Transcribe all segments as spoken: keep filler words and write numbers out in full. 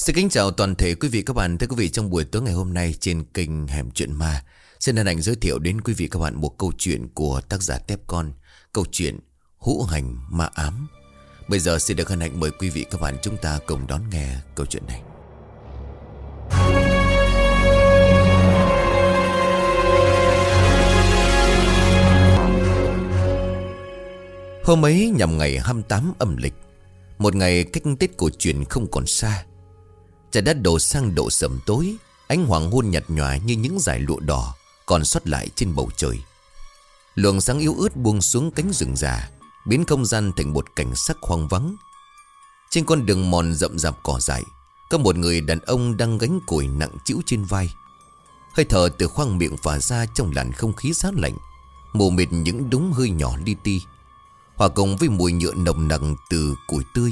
Xin kính chào toàn thể quý vị các bạn. Thưa quý vị, trong buổi tối ngày hôm nay trên kênh Hẻm Chuyện Ma, xin hân hạnh giới thiệu đến quý vị các bạn một câu chuyện của tác giả Tép Con. Câu chuyện Hữu Hành Ma Ám. Bây giờ xin được hân hạnh mời quý vị các bạn chúng ta cùng đón nghe câu chuyện này. Hôm ấy nhằm ngày hai mươi tám âm lịch, một ngày cách Tết cổ truyền không còn xa. Trời đã đổ sang độ sẩm tối, ánh hoàng hôn nhạt nhòa như những dải lụa đỏ còn sót lại trên bầu trời. Luồng sáng yếu ớt buông xuống cánh rừng già, biến không gian thành một cảnh sắc hoang vắng. Trên con đường mòn rậm rạp cỏ dại, có một người đàn ông đang gánh củi nặng trĩu trên vai. Hơi thở từ khoang miệng phả ra trong làn không khí giá lạnh, mù mịt những đống hơi nhỏ li ti, hòa cùng với mùi nhựa nồng nặc từ củi tươi.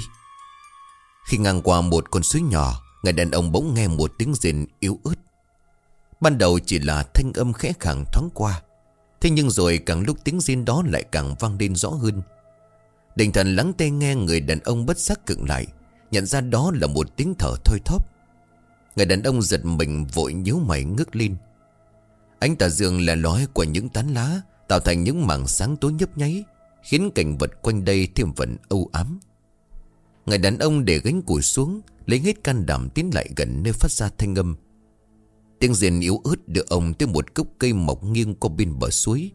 Khi ngang qua một con suối nhỏ, người đàn ông bỗng nghe một tiếng rền yếu ớt. Ban đầu chỉ là thanh âm khẽ khàng thoáng qua, thế nhưng rồi càng lúc tiếng rên đó lại càng vang lên rõ hơn. Định thần lắng tai nghe, người đàn ông bất giác khựng lại, nhận ra đó là một tiếng thở thoi thóp. Người đàn ông giật mình vội nhíu mày ngước lên. Ánh tà dương lẻ lói của những tán lá tạo thành những mảng sáng tối nhấp nháy, khiến cảnh vật quanh đây thêm phần âu ám. Người đàn ông để gánh củi xuống, lấy hết can đảm tiến lại gần nơi phát ra thanh âm. Tiếng rền yếu ớt đưa ông tới một gốc cây mọc nghiêng qua bên bờ suối.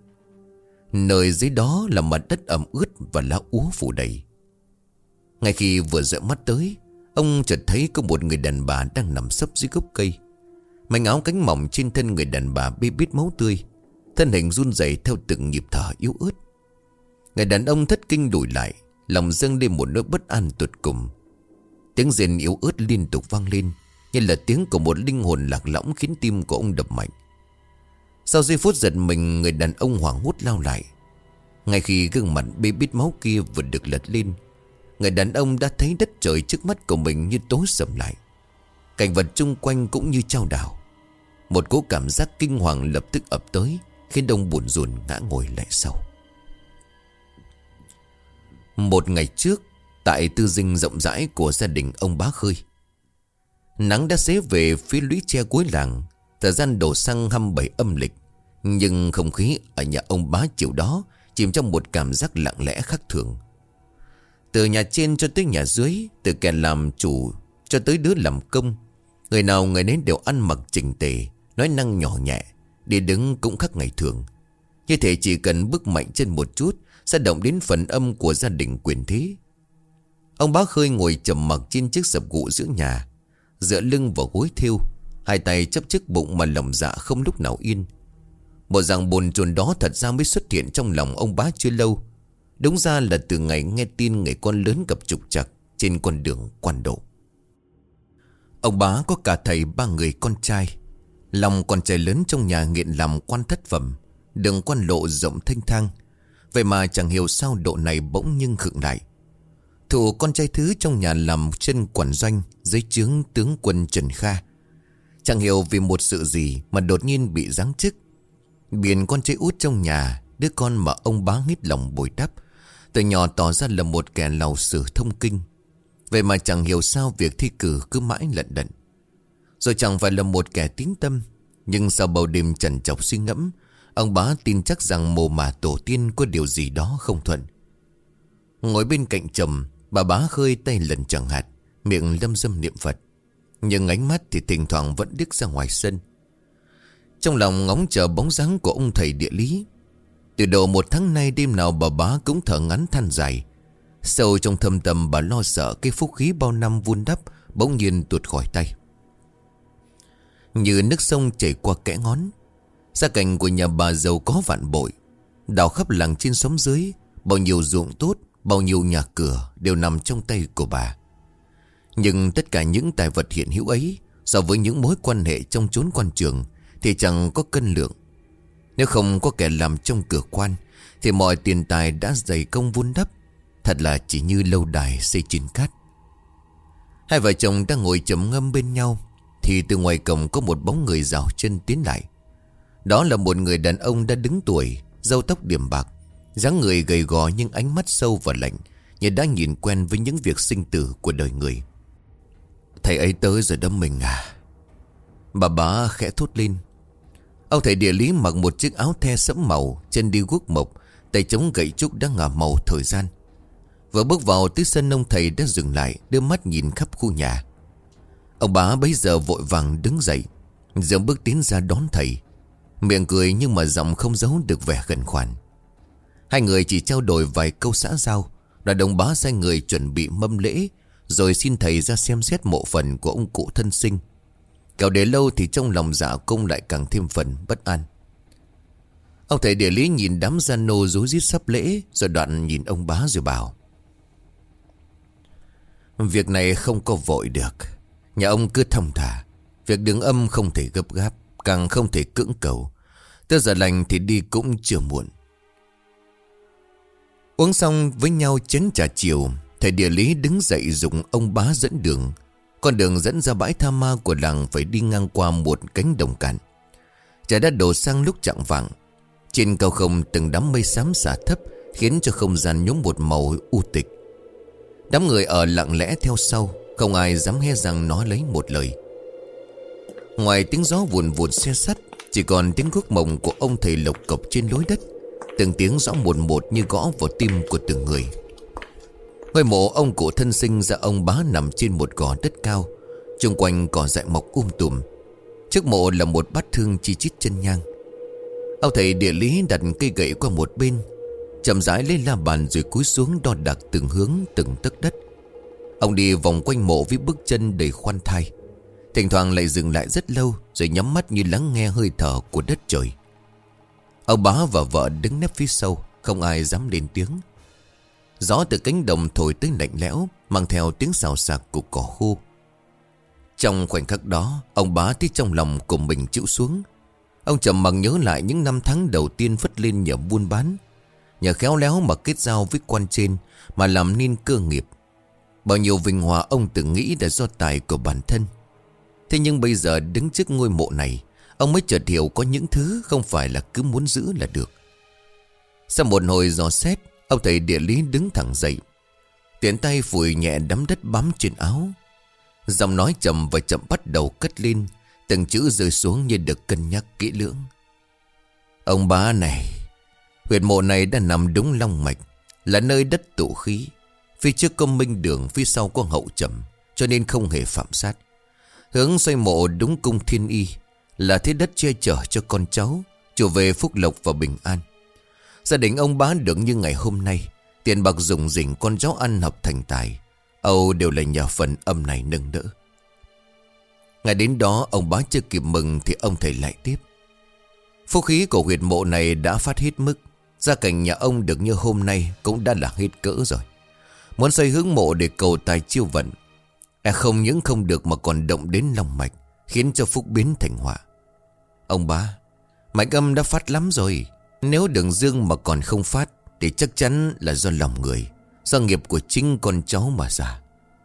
Nơi dưới đó là mặt đất ẩm ướt và lá úa phủ đầy. Ngay khi vừa dõi mắt tới, ông chợt thấy có một người đàn bà đang nằm sấp dưới gốc cây. Mảnh áo cánh mỏng trên thân người đàn bà bê bết máu tươi, thân hình run rẩy theo từng nhịp thở yếu ớt. Người đàn ông thất kinh lùi lại, lòng dâng lên một nỗi bất an tột cùng. Tiếng rên yếu ớt liên tục vang lên, như là tiếng của một linh hồn lạc lõng, khiến tim của ông đập mạnh. Sau giây phút giật mình, người đàn ông hoảng hốt lao lại. Ngay khi gương mặt bê bết máu kia vừa được lật lên, người đàn ông đã thấy đất trời trước mắt của mình như tối sầm lại. Cảnh vật chung quanh cũng như chao đảo. Một cỗ cảm giác kinh hoàng lập tức ập tới, khiến ông buồn rùn ngã ngồi lại sau. Một ngày trước, tại tư dinh rộng rãi của gia đình ông Bá Khơi, nắng đã xế về phía lũy tre cuối làng. Thời gian đổ sang hai mươi bảy âm lịch, nhưng không khí ở nhà ông Bá chiều đó chìm trong một cảm giác lặng lẽ khác thường. Từ nhà trên cho tới nhà dưới, từ kẻ làm chủ cho tới đứa làm công, người nào người nấy đều ăn mặc chỉnh tề, nói năng nhỏ nhẹ, đi đứng cũng khác ngày thường. Như thể chỉ cần bước mạnh chân một chút sẽ động đến phần âm của gia đình quyền thế. Ông Bá Khơi ngồi trầm mặc trên chiếc sập gụ giữa nhà, dựa lưng vào gối thêu, hai tay chấp trước bụng mà lòng dạ không lúc nào yên. Một dạng bồn chồn đó thật ra mới xuất hiện trong lòng ông Bá chưa lâu. Đúng ra là từ ngày nghe tin người con lớn gặp trục trặc trên con đường quan độ. Ông Bá có cả thầy ba người con trai. Lòng con trai lớn trong nhà nghiện làm quan thất phẩm, đường quan lộ rộng thênh thang. Vậy mà chẳng hiểu sao độ này bỗng nhưng khựng lại. Thủ con trai thứ trong nhà làm chân quản doanh dưới trướng tướng quân Trần Kha. Chẳng hiểu vì một sự gì mà đột nhiên bị giáng chức. Biển con trai út trong nhà, đứa con mà ông Bá hết lòng bồi đắp, từ nhỏ tỏ ra là một kẻ lầu sử thông kinh. Vậy mà chẳng hiểu sao việc thi cử cứ mãi lận đận. Rồi chẳng phải là một kẻ tín tâm, nhưng sau bao đêm trằn trọc suy ngẫm, ông Bá tin chắc rằng mồ mả tổ tiên có điều gì đó không thuận. Ngồi bên cạnh chồng, bà Bá Khơi tay lần chẳng hạt, miệng lâm dâm niệm Phật, nhưng ánh mắt thì thỉnh thoảng vẫn điếc ra ngoài sân. Trong lòng ngóng chờ bóng dáng của ông thầy địa lý. Từ độ một tháng nay, đêm nào bà Bá cũng thở ngắn than dài. Sâu trong thâm tâm bà lo sợ cái phúc khí bao năm vun đắp bỗng nhiên tuột khỏi tay. Như nước sông chảy qua kẽ ngón. Gia cảnh của nhà bà giàu có vạn bội, đào khắp làng trên xóm dưới, bao nhiêu ruộng tốt, bao nhiêu nhà cửa đều nằm trong tay của bà. Nhưng tất cả những tài vật hiện hữu ấy, so với những mối quan hệ trong chốn quan trường thì chẳng có cân lượng. Nếu không có kẻ làm trong cửa quan, thì mọi tiền tài đã dày công vun đắp thật là chỉ như lâu đài xây trên cát. Hai vợ chồng đang ngồi trầm ngâm bên nhau, thì từ ngoài cổng có một bóng người rảo chân tiến lại. Đó là một người đàn ông đã đứng tuổi, râu tóc điểm bạc, dáng người gầy gò nhưng ánh mắt sâu và lạnh, như đã nhìn quen với những việc sinh tử của đời người. Thầy ấy tới rồi đó mình à. Bà bá khẽ thốt lên. Ông thầy địa lý mặc một chiếc áo the sẫm màu, chân đi guốc mộc, tay chống gậy trúc đã ngả màu thời gian. Vừa bước vào tới sân, ông thầy đã dừng lại, đưa mắt nhìn khắp khu nhà. Ông bá bấy giờ vội vàng đứng dậy, dẫm bước tiến ra đón thầy, miệng cười nhưng mà giọng không giấu được vẻ khẩn khoản. Hai người chỉ trao đổi vài câu xã giao, đoàn đồng bá sai người chuẩn bị mâm lễ, rồi xin thầy ra xem xét mộ phần của ông cụ thân sinh. Cậu để lâu thì trong lòng dạ công lại càng thêm phần bất an. Ông thầy địa lý nhìn đám gian nô rối rít sắp lễ, rồi đoạn nhìn ông bá rồi bảo: Việc này không có vội được. Nhà ông cứ thong thả. Việc đứng âm không thể gấp gáp, càng không thể cưỡng cầu. Tới giờ lành thì đi cũng chưa muộn. Uống xong với nhau chén trà chiều, thầy địa lý đứng dậy dùng ông bá dẫn đường. Con đường dẫn ra bãi tha ma của làng phải đi ngang qua một cánh đồng cạn. Trời đã đổ sang lúc chạng vạng. Trên cao không từng đám mây xám xả thấp, khiến cho không gian nhuốm một màu u tịch. Đám người ở lặng lẽ theo sau, không ai dám hé răng nói lấy một lời. Ngoài tiếng gió vùn vụt xe sắt, chỉ còn tiếng guốc mộng của ông thầy lộc cộc trên lối đất, từng tiếng rõ một một như gõ vào tim của từng người. Ngôi mộ ông cụ thân sinh ra ông bá nằm trên một gò đất cao, xung quanh cỏ dại mọc um tùm. Trước mộ là một bát thương chi chít chân nhang. Ông thầy địa lý đặt cây gậy qua một bên, chậm rãi lấy la bàn rồi cúi xuống đo đạc từng hướng từng tấc đất. Ông đi vòng quanh mộ với bước chân đầy khoan thai, thỉnh thoảng lại dừng lại rất lâu, rồi nhắm mắt như lắng nghe hơi thở của đất trời. Ông bá và vợ đứng nép phía sau, không ai dám lên tiếng. Gió từ cánh đồng thổi tới lạnh lẽo, mang theo tiếng xào xạc của cỏ khô. Trong khoảnh khắc đó, ông bá thấy trong lòng của mình chịu xuống. Ông trầm mặc nhớ lại những năm tháng đầu tiên phất lên nhờ buôn bán, nhờ khéo léo mà kết giao với quan trên, mà làm nên cơ nghiệp. Bao nhiêu vinh hoa ông từng nghĩ là do tài của bản thân. Thế nhưng bây giờ đứng trước ngôi mộ này, ông mới chợt hiểu có những thứ không phải là cứ muốn giữ là được. Sau một hồi dò xét, ông thầy địa lý đứng thẳng dậy, tiện tay phủi nhẹ đám đất bám trên áo. Giọng nói chậm và chậm bắt đầu cất lên, từng chữ rơi xuống như được cân nhắc kỹ lưỡng. Ông bá này, huyệt mộ này đã nằm đúng long mạch, là nơi đất tụ khí. Phía trước có minh đường, phía sau có hậu trầm, cho nên không hề phạm sát. Hướng xoay mộ đúng cung thiên y, là thế đất che chở cho con cháu, trở về phúc lộc và bình an. Gia đình ông bá được như ngày hôm nay, tiền bạc rủng rỉnh, con cháu ăn học thành tài, âu đều là nhờ phần âm này nâng đỡ. Ngày đến đó ông bá chưa kịp mừng thì ông thầy lại tiếp: Phúc khí của huyệt mộ này đã phát hết mức. Gia cảnh nhà ông được như hôm nay cũng đã là hết cỡ rồi. Muốn xây hướng mộ để cầu tài chiêu vận, à không những không được mà còn động đến lòng mạch, khiến cho phúc biến thành họa. Ông bá, mạch âm đã phát lắm rồi. Nếu đường dương mà còn không phát thì chắc chắn là do lòng người, do nghiệp của chính con cháu mà ra.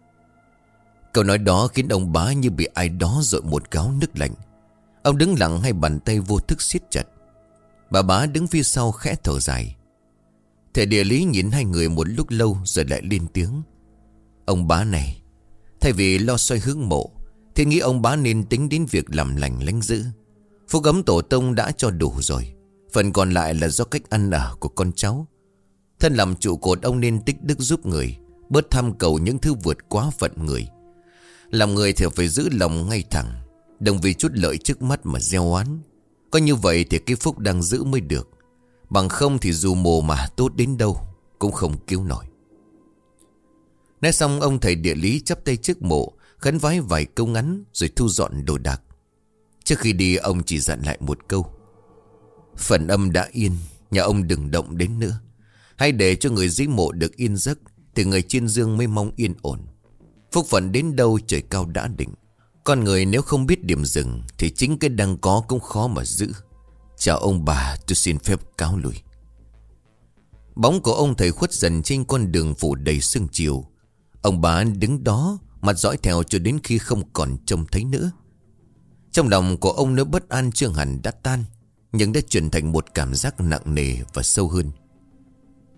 Câu nói đó khiến ông bá như bị ai đó dội một gáo nước lạnh. Ông đứng lặng, hai bàn tay vô thức siết chặt. Bà bá đứng phía sau khẽ thở dài. Thầy địa lý nhìn hai người một lúc lâu rồi lại lên tiếng: Ông bá này, thay vì lo xoay hướng mộ thì nghĩ ông bá nên tính đến việc làm lành lánh dữ. Phúc ấm tổ tông đã cho đủ rồi, phần còn lại là do cách ăn ở của con cháu. Thân làm trụ cột, ông nên tích đức giúp người, bớt tham cầu những thứ vượt quá phận người. Làm người thì phải giữ lòng ngay thẳng, đừng vì chút lợi trước mắt mà gieo oán. Có như vậy thì cái phúc đang giữ mới được, bằng không thì dù mồ mà tốt đến đâu cũng không cứu nổi. Nói xong, ông thầy địa lý chắp tay trước mộ, khấn vái vài câu ngắn rồi thu dọn đồ đạc. Trước khi đi, ông chỉ dặn lại một câu: Phần âm đã yên, nhà ông đừng động đến nữa. Hãy để cho người dưới mộ được yên giấc, thì người trên dương mới mong yên ổn. Phúc phận đến đâu trời cao đã định. Con người nếu không biết điểm dừng thì chính cái đang có cũng khó mà giữ. Chào ông bà, tôi xin phép cáo lui. Bóng của ông thầy khuất dần trên con đường phủ đầy sương chiều. Ông bà đứng đó, mặt dõi theo cho đến khi không còn trông thấy nữa. Trong lòng của ông nỗi bất an chưa hẳn đã tan, nhưng đã chuyển thành một cảm giác nặng nề và sâu hơn.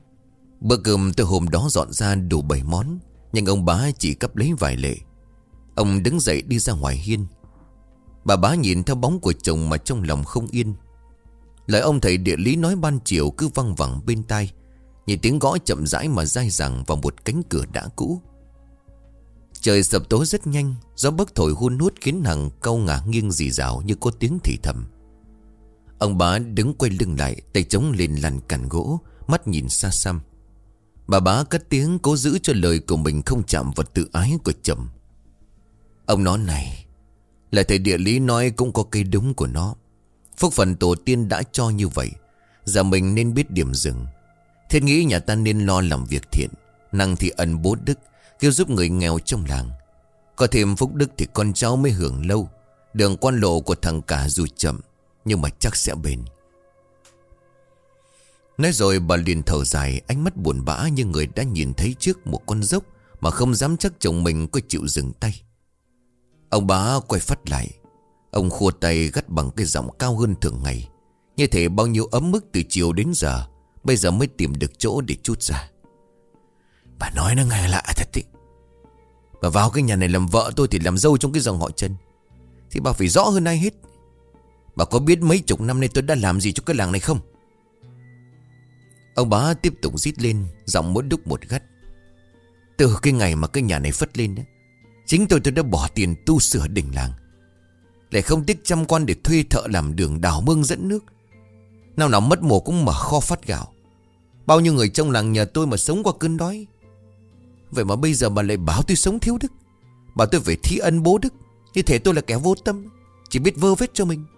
Bữa cơm từ hôm đó dọn ra đủ bảy món, nhưng ông bá chỉ cắp lấy vài lệ. Ông đứng dậy đi ra ngoài hiên. Bà bá nhìn theo bóng của chồng mà trong lòng không yên. Lời ông thầy địa lý nói ban chiều cứ văng vẳng bên tai, như tiếng gõ chậm rãi mà dai dẳng vào một cánh cửa đã cũ. Trời sập tối rất nhanh. Gió bấc thổi hun hút khiến Hằng cau ngả nghiêng rì rào như có tiếng thì thầm. Ông bá đứng quay lưng lại, tay chống lên làn cành gỗ, mắt nhìn xa xăm. Bà bá cất tiếng cố giữ cho lời của mình không chạm vào tự ái của chồng. Ông nói này, là thầy địa lý nói cũng có cây đúng của nó. Phúc phần tổ tiên đã cho như vậy, giờ mình nên biết điểm dừng. Thiết nghĩ nhà ta nên lo làm việc thiện, năng thì ân bố đức, kêu giúp người nghèo trong làng. Có thêm phúc đức thì con cháu mới hưởng lâu. Đường quan lộ của thằng cả dù chậm, nhưng mà chắc sẽ bền. Nói rồi bà liền thở dài, ánh mắt buồn bã như người đã nhìn thấy trước một con dốc mà không dám chắc chồng mình có chịu dừng tay. Ông bá quay phát lại. Ông khua tay gắt bằng cái giọng cao hơn thường ngày, như thể bao nhiêu ấm ức từ chiều đến giờ bây giờ mới tìm được chỗ để trút ra. Bà nói nó nghe lạ thật ý. Bà vào cái nhà này làm vợ tôi thì làm dâu trong cái dòng họ Trần, thì bà phải rõ hơn ai hết. Bà có biết mấy chục năm nay tôi đã làm gì cho cái làng này không? Ông bá tiếp tục rít lên, giọng mỗi lúc một gắt. Từ cái ngày mà cái nhà này phất lên đó, chính tôi tôi đã bỏ tiền tu sửa đình làng, lại không tiếc trăm quan để thuê thợ làm đường, đào mương dẫn nước. Nào nào mất mùa cũng mở kho phát gạo. Bao nhiêu người trong làng nhà tôi mà sống qua cơn đói. Vậy mà bây giờ bà lại bảo tôi sống thiếu đức, bảo tôi phải thi ân bố đức, như thể tôi là kẻ vô tâm, chỉ biết vơ vét cho mình.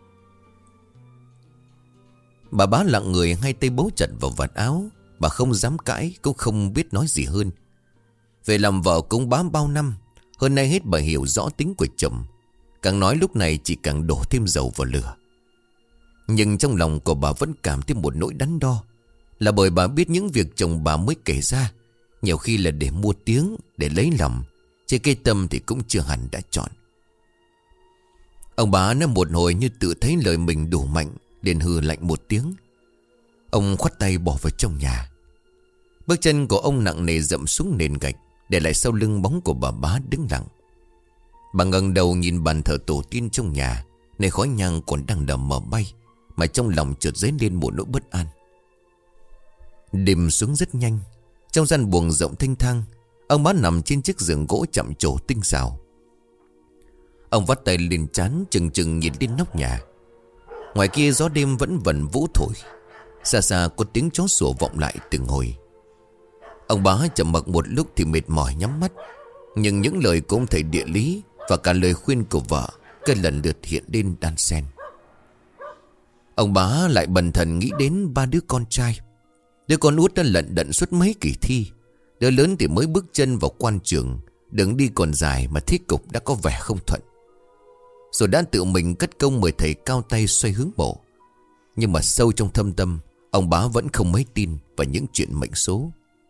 Bà bá lặng người, hai tay bấu chặt vào vạt áo. Bà không dám cãi, cũng không biết nói gì hơn. Về làm vợ cũng bám bao năm, hơn nay hết bà hiểu rõ tính của chồng. Càng nói lúc này chỉ càng đổ thêm dầu vào lửa. Nhưng trong lòng của bà vẫn cảm thấy một nỗi đắn đo, là bởi bà biết những việc chồng bà mới kể ra nhiều khi là để mua tiếng, để lấy lòng, chứ cái tâm thì cũng chưa hẳn đã chọn. Ông bá nói một hồi như tự thấy lời mình đủ mạnh, liền hừ lạnh một tiếng. Ông khoát tay bỏ vào trong nhà. Bước chân của ông nặng nề dậm xuống nền gạch, để lại sau lưng bóng của bà bá đứng lặng. Bà ngẩng đầu nhìn bàn thờ tổ tiên trong nhà, nơi khói nhang còn đang đầm mờ bay, mà trong lòng chợt dấy lên một nỗi bất an. Đêm xuống rất nhanh. Trong gian buồng rộng thênh thang, ông bá nằm trên chiếc giường gỗ chạm trổ tinh xảo. Ông vắt tay lên trán, chừng chừng nhìn lên nóc nhà. Ngoài kia gió đêm vẫn vần vũ thổi, xa xa có tiếng chó sủa vọng lại từng hồi. Ông bá chậm mặc một lúc thì mệt mỏi nhắm mắt. Nhưng những lời của ông thầy địa lý và cả lời khuyên của vợ cứ lần lượt hiện lên đan xen. Ông bá lại bần thần nghĩ đến ba đứa con trai. Đứa con út đã lận đận suốt mấy kỳ thi, đứa lớn thì mới bước chân vào quan trường, đường đi còn dài mà thế cục đã có vẻ không thuận. Rồi đã tự mình cất công mời thầy cao tay xoay hướng bộ. Nhưng mà sâu trong thâm tâm, ông bá vẫn không mấy tin vào những chuyện mệnh số.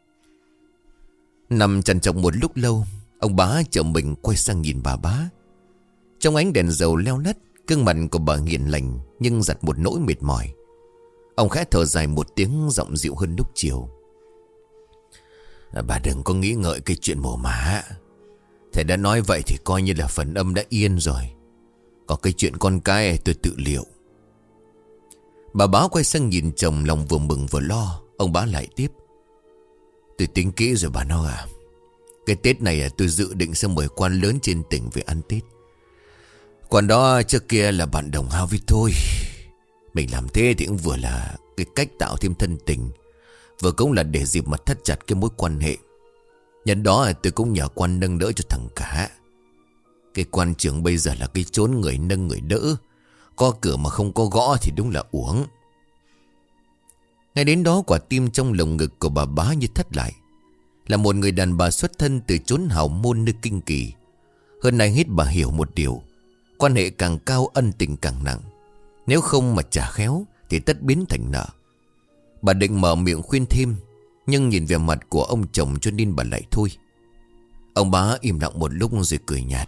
Nằm trằn trọc một lúc lâu, ông bá chợt mình quay sang nhìn bà bá. Trong ánh đèn dầu leo lắt, gương mặt của bà hiền lành nhưng giặt một nỗi mệt mỏi. Ông khẽ thở dài một tiếng, giọng dịu hơn lúc chiều. À, bà đừng có nghĩ ngợi cái chuyện mồ mả. Thầy đã nói vậy thì coi như là phần âm đã yên rồi. Có cái chuyện con cái tôi tự liệu. Bà bá quay sang nhìn chồng, lòng vừa mừng vừa lo. Ông bá lại tiếp. Tôi tính kỹ rồi bà nói à. Cái Tết này tôi dự định sẽ mời quan lớn trên tỉnh về ăn Tết. Quan đó trước kia là bạn đồng hao với tôi. Mình làm thế thì cũng vừa là cái cách tạo thêm thân tình, vừa cũng là để dịp mà thắt chặt cái mối quan hệ. Nhân đó tôi cũng nhờ quan nâng đỡ cho thằng cả. Cái quan trường bây giờ là cái chốn người nâng người đỡ, có cửa mà không có gõ thì đúng là uổng. Ngay đến đó quả tim trong lồng ngực của bà bá như thắt lại. Là một người đàn bà xuất thân từ chốn hào môn nơi kinh kỳ, hơn ai hết bà hiểu một điều: quan hệ càng cao ân tình càng nặng. Nếu không mà trả khéo thì tất biến thành nợ. Bà định mở miệng khuyên thêm, nhưng nhìn về mặt của ông chồng cho nên bà lại thôi. Ông bá im lặng một lúc rồi cười nhạt.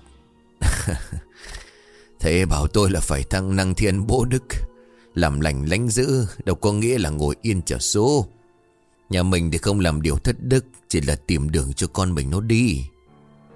Thế bảo tôi là phải thăng năng thiên bố đức, làm lành lánh dữ, đâu có nghĩa là ngồi yên chờ số. Nhà mình thì không làm điều thất đức, chỉ là tìm đường cho con mình nó đi.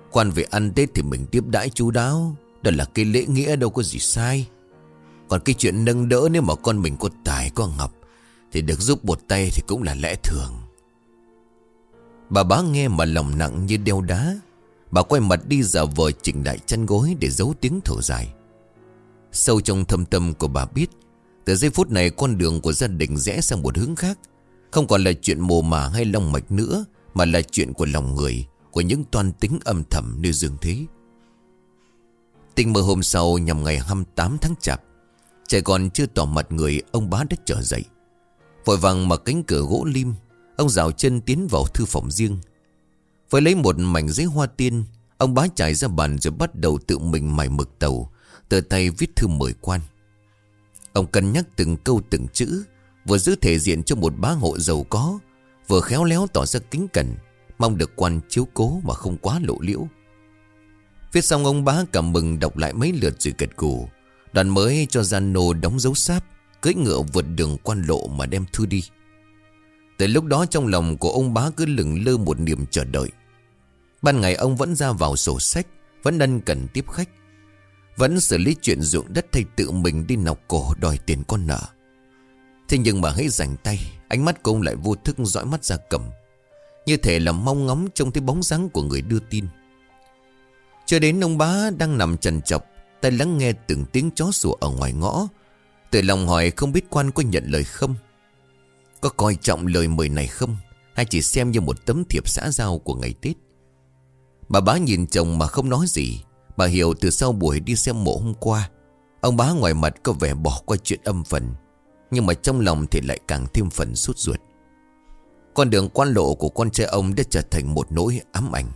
Quan về ăn Tết thì mình tiếp đãi chu đáo, đó là cái lễ nghĩa, đâu có gì sai. Còn cái chuyện nâng đỡ, nếu mà con mình có tài có ngọc thì được giúp một tay thì cũng là lẽ thường. Bà Bá nghe mà lòng nặng như đeo đá. Bà quay mặt đi giả vờ chỉnh lại chăn gối để giấu tiếng thở dài. Sâu trong thâm tâm của bà biết, từ giây phút này con đường của gia đình rẽ sang một hướng khác. Không còn là chuyện mồ mả hay long mạch nữa, mà là chuyện của lòng người, của những toan tính âm thầm như dương thế. Tình mơ hôm sau nhằm ngày hai mươi tám tháng Chạp, trời còn chưa tỏ mặt người, ông Bá đã trở dậy. Vội vàng mở cánh cửa gỗ lim, ông dạo chân tiến vào thư phòng riêng. Với lấy một mảnh giấy hoa tiên, ông Bá trải ra bàn rồi bắt đầu tự mình mài mực tàu, tự tay viết thư mời quan. Ông cân nhắc từng câu từng chữ, vừa giữ thể diện cho một bá hộ giàu có, vừa khéo léo tỏ ra kính cẩn, mong được quan chiếu cố mà không quá lộ liễu. Viết xong, ông Bá cảm mừng đọc lại mấy lượt rồi gật gù. Đoàn mới cho gian nô đóng dấu sáp, cưỡi ngựa vượt đường quan lộ mà đem thư đi. Từ lúc đó trong lòng của ông Bá cứ lững lơ một niềm chờ đợi. Ban ngày ông vẫn ra vào sổ sách, vẫn ân cần tiếp khách, vẫn xử lý chuyện ruộng đất hay tự mình đi nọc cổ đòi tiền con nợ. Thế nhưng mà hãy rảnh tay, ánh mắt của ông lại vô thức dõi mắt ra cầm, như thể là mong ngóng trông thấy bóng dáng của người đưa tin. Cho đến ông Bá đang nằm trằn trọc, tay lắng nghe từng tiếng chó sủa ở ngoài ngõ, tự lòng hỏi không biết quan có nhận lời không, có coi trọng lời mời này không, hay chỉ xem như một tấm thiệp xã giao của ngày Tết. Bà Bá nhìn chồng mà không nói gì. Bà hiểu từ sau buổi đi xem mộ hôm qua, ông Bá ngoài mặt có vẻ bỏ qua chuyện âm phần, nhưng mà trong lòng thì lại càng thêm phần sốt ruột. Con đường quan lộ của con trai ông đã trở thành một nỗi ám ảnh.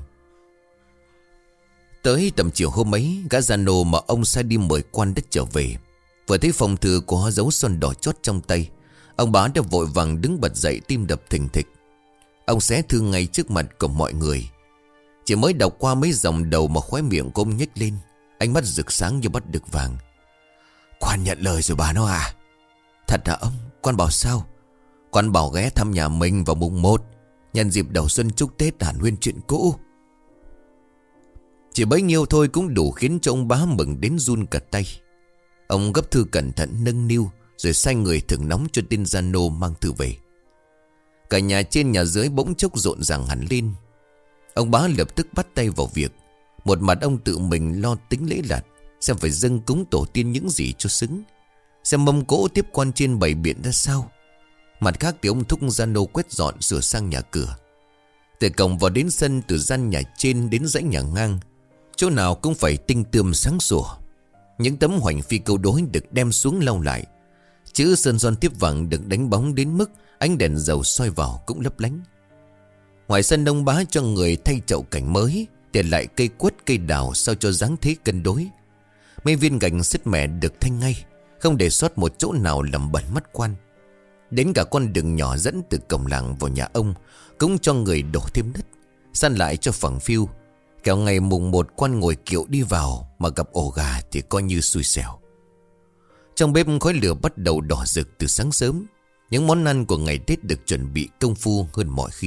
Tới tầm chiều hôm ấy, gã già nô mà ông sai đi mời quan đã trở về. Vừa thấy phong thư có dấu son đỏ chót trong tay, ông Bá đã vội vàng đứng bật dậy, tim đập thình thịch. Ông xé thư ngay trước mặt của mọi người. Chỉ mới đọc qua mấy dòng đầu mà khóe miệng của ông nhếch lên, ánh mắt rực sáng như bắt được vàng. Quan nhận lời rồi bà nó à? Thật hả ông? Quan bảo sao? Quan bảo ghé thăm nhà mình vào mùng một, nhân dịp đầu xuân chúc Tết hàn huyên chuyện cũ. Chỉ bấy nhiêu thôi cũng đủ khiến cho ông Bá mừng đến run cả tay. Ông gấp thư cẩn thận nâng niu, rồi sai người thưởng nóng cho tên gia nô mang thư về. Cả nhà trên nhà dưới bỗng chốc rộn ràng hẳn lên. Ông Bá lập tức bắt tay vào việc. Một mặt ông tự mình lo tính lễ lạt, xem phải dâng cúng tổ tiên những gì cho xứng, xem mâm cỗ tiếp quan trên bày biện ra sao. Mặt khác thì ông thúc gia nô quét dọn sửa sang nhà cửa. Từ cổng vào đến sân, từ gian nhà trên đến dãy nhà ngang, chỗ nào cũng phải tinh tươm sáng sủa. Những tấm hoành phi câu đối được đem xuống lau lại, chữ sơn son tiếp vàng được đánh bóng đến mức ánh đèn dầu soi vào cũng lấp lánh. Ngoài sân, ông Bá cho người thay chậu cảnh mới, để lại cây quất cây đào sao cho dáng thế cân đối. Mấy viên gạch sứt mẻ được thanh ngay, không để sót một chỗ nào làm bẩn mắt quan. Đến cả con đường nhỏ dẫn từ cổng làng vào nhà ông cũng cho người đổ thêm đất, săn lại cho phẳng phiu. Kẻo ngày mùng một quan ngồi kiệu đi vào mà gặp ổ gà thì coi như xui xẻo. Trong bếp khói lửa bắt đầu đỏ rực từ sáng sớm. Những món ăn của ngày Tết được chuẩn bị công phu hơn mọi khi.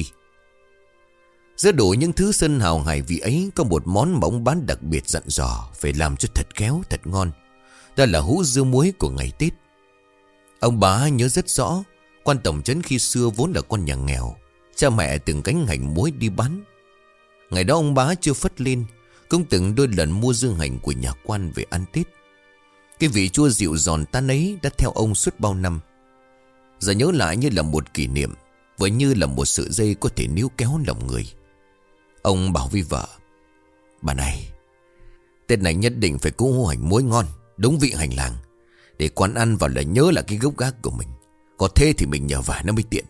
Giữa đủ những thứ sơn hào hải vị ấy, có một món mà ông bán đặc biệt dặn dò phải làm cho thật khéo, thật ngon. Đó là hũ dưa muối của ngày Tết. Ông Bá nhớ rất rõ, quan tổng trấn khi xưa vốn là con nhà nghèo, cha mẹ từng gánh hành muối đi bán. Ngày đó ông Bá chưa phất lên, cũng từng đôi lần mua dương hành của nhà quan về ăn Tết. Cái vị chua dịu giòn tan ấy đã theo ông suốt bao năm. Giờ nhớ lại như là một kỷ niệm, vừa như là một sợi dây có thể níu kéo lòng người. Ông bảo với vợ: bà này, Tết này nhất định phải cúng hũ hành muối ngon, đúng vị hành làng, để quán ăn vào là nhớ là cái gốc gác của mình. Có thế thì mình nhờ vả nó mới tiện.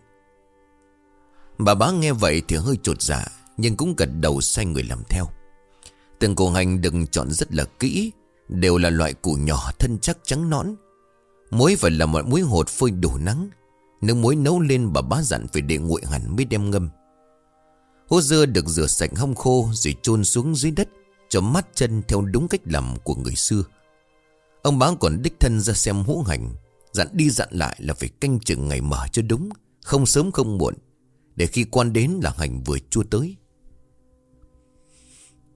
Bà Bá nghe vậy thì hơi chột dạ, nhưng cũng gật đầu sai người làm theo. Từng củ hành được chọn rất là kỹ, đều là loại củ nhỏ thân chắc trắng nõn. Muối phải là một muối hột phơi đủ nắng. Nước muối nấu lên bà Bá dặn phải để nguội hẳn mới đem ngâm. Hũ dưa được rửa sạch hong khô rồi chôn xuống dưới đất cho mát chân theo đúng cách làm của người xưa. Ông Bá còn đích thân ra xem hũ hành, dặn đi dặn lại là phải canh chừng ngày mở cho đúng, không sớm không muộn, để khi quan đến là hành vừa chua tới.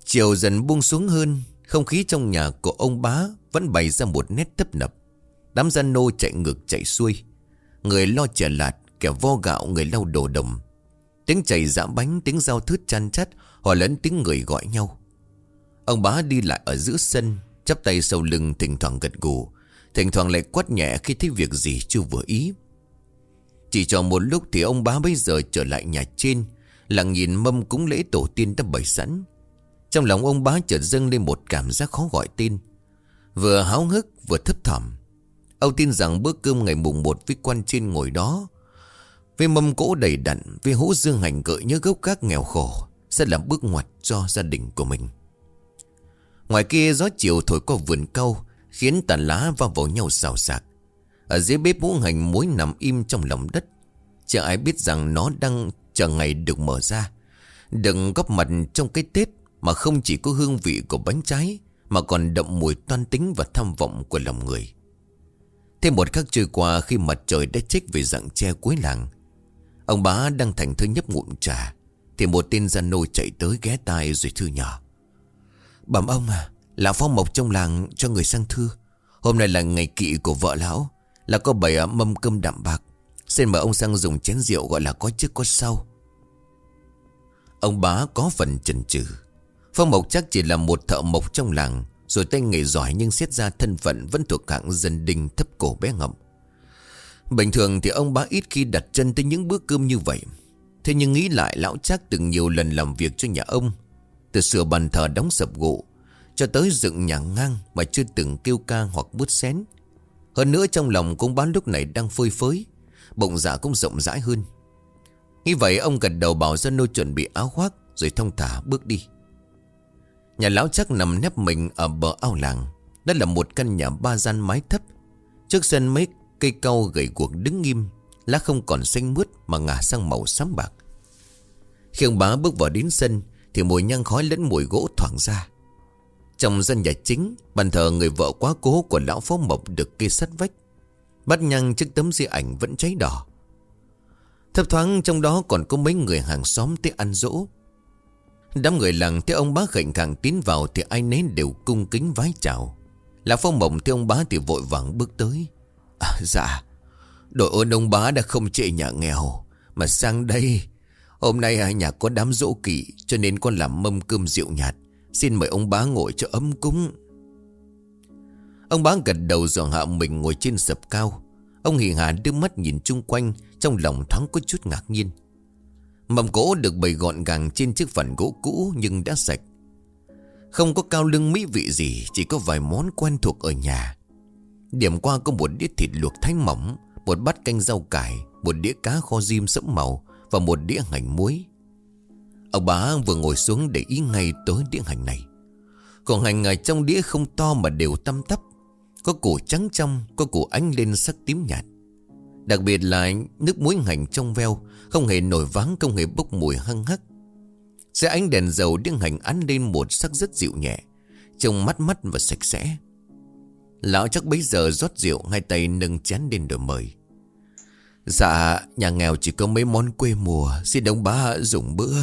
Chiều dần buông xuống hơn. Không khí trong nhà của ông bá vẫn bày ra một nét tấp nập. Đám gian nô chạy ngược chạy xuôi. Người lo chè lạt, kẻ vo gạo, người lau đồ đồng. Tiếng chày giã bánh, tiếng dao thớt chan chát, hòa lẫn tiếng người gọi nhau. Ông bá đi lại ở giữa sân, chắp tay sau lưng, thỉnh thoảng gật gù, thỉnh thoảng lại quát nhẹ khi thấy việc gì chưa vừa ý. Chỉ cho một lúc thì ông bá bây giờ trở lại nhà trên, lặng nhìn mâm cúng lễ tổ tiên đã bày sẵn. Trong lòng ông bá chợt dâng lên một cảm giác khó gọi tên, vừa háo hức vừa thấp thỏm. Ông tin rằng bữa cơm ngày mùng một với quan trên ngồi đó, với mâm cỗ đầy đặn, với hũ dương hành gợi nhớ gốc gác nghèo khổ, sẽ là bước ngoặt cho gia đình của mình. Ngoài kia gió chiều thổi qua vườn cau, khiến tàn lá va vào nhau xào xạc. Ở dưới bếp ngũ hành muối nằm im trong lòng đất. Chẳng ai biết rằng nó đang chờ ngày được mở ra, đừng góp mặt trong cái Tết mà không chỉ có hương vị của bánh trái, mà còn đậm mùi toan tính và tham vọng của lòng người. Thêm một khắc trôi qua, khi mặt trời đã chếch về rặng tre cuối làng, ông bá đang thành thơi nhấp ngụm trà, thì một tên gian nô chạy tới ghé tai rồi thưa nhỏ: "Bẩm ông à, lão phó mộc trong làng cho người sang thư. Hôm nay là ngày kỵ của vợ lão, là có bảy mâm cơm đạm bạc. Xin mời ông sang dùng chén rượu gọi là có trước có sau." Ông bá có phần chần chừ. Phó mộc chắc chỉ là một thợ mộc trong làng, rồi tay nghề giỏi, nhưng xét ra thân phận vẫn thuộc hạng dân đinh thấp cổ bé ngậm. Bình thường thì ông bá ít khi đặt chân tới những bữa cơm như vậy. Thế nhưng nghĩ lại, lão chắc từng nhiều lần làm việc cho nhà ông, từ sửa bàn thờ đóng sập gỗ cho tới dựng nhà ngang, mà chưa từng kêu ca hoặc bút xén. Hơn nữa trong lòng cũng bá lúc này đang phơi phới, bụng dạ cũng rộng rãi hơn. Nghĩ vậy ông gật đầu bảo dân nô chuẩn bị áo khoác, rồi thong thả bước đi. Nhà lão chắc nằm nép mình ở bờ ao làng. Đó là một căn nhà ba gian mái thấp. Trước sân mấy cây cau gầy guộc đứng nghiêm, lá không còn xanh mướt mà ngả sang màu xám bạc. Khi ông bá bước vào đến sân thì mùi nhang khói lẫn mùi gỗ thoảng ra. Trong gian nhà chính, bàn thờ người vợ quá cố của lão phó mộc được kê sát vách. Bát nhang trước tấm di ảnh vẫn cháy đỏ. Thấp thoáng trong đó còn có mấy người hàng xóm tới ăn dỗ. Đám người làng thấy ông bá khệnh khạng tiến vào thì ai nấy đều cung kính vái chào. Lão phó mộc thấy ông bá thì vội vàng bước tới: "À, dạ, đội ơn ông bá đã không chê nhà nghèo mà sang đây. Hôm nay nhà có đám dỗ kỵ, cho nên con làm mâm cơm rượu nhạt. Xin mời ông bá ngồi cho ấm cúng." Ông bá gật đầu rồi hạ mình ngồi trên sập cao. Ông hì hà đưa mắt nhìn chung quanh, trong lòng thoáng có chút ngạc nhiên. Mâm cỗ được bày gọn gàng trên chiếc phản gỗ cũ nhưng đã sạch. Không có cao lương mỹ vị gì, chỉ có vài món quen thuộc ở nhà. Điểm qua có một đĩa thịt luộc thái mỏng, một bát canh rau cải, một đĩa cá kho rim sẫm màu và một đĩa hành muối. Ông bá vừa ngồi xuống để ý ngay tới đĩa hành này. Còn hành ở trong đĩa không to mà đều tăm tắp, có củ trắng trong, có củ ánh lên sắc tím nhạt. Đặc biệt là nước muối hành trong veo, không hề nổi váng, không hề bốc mùi hăng hắc. Dưới ánh đèn dầu, đĩa hành ánh lên một sắc rất dịu nhẹ, trông mắt mắt và sạch sẽ. Lão chắc bấy giờ rót rượu, hai tay nâng chén lên đổi mời: "Dạ, nhà nghèo chỉ có mấy món quê mùa, xin ông bá dùng bữa."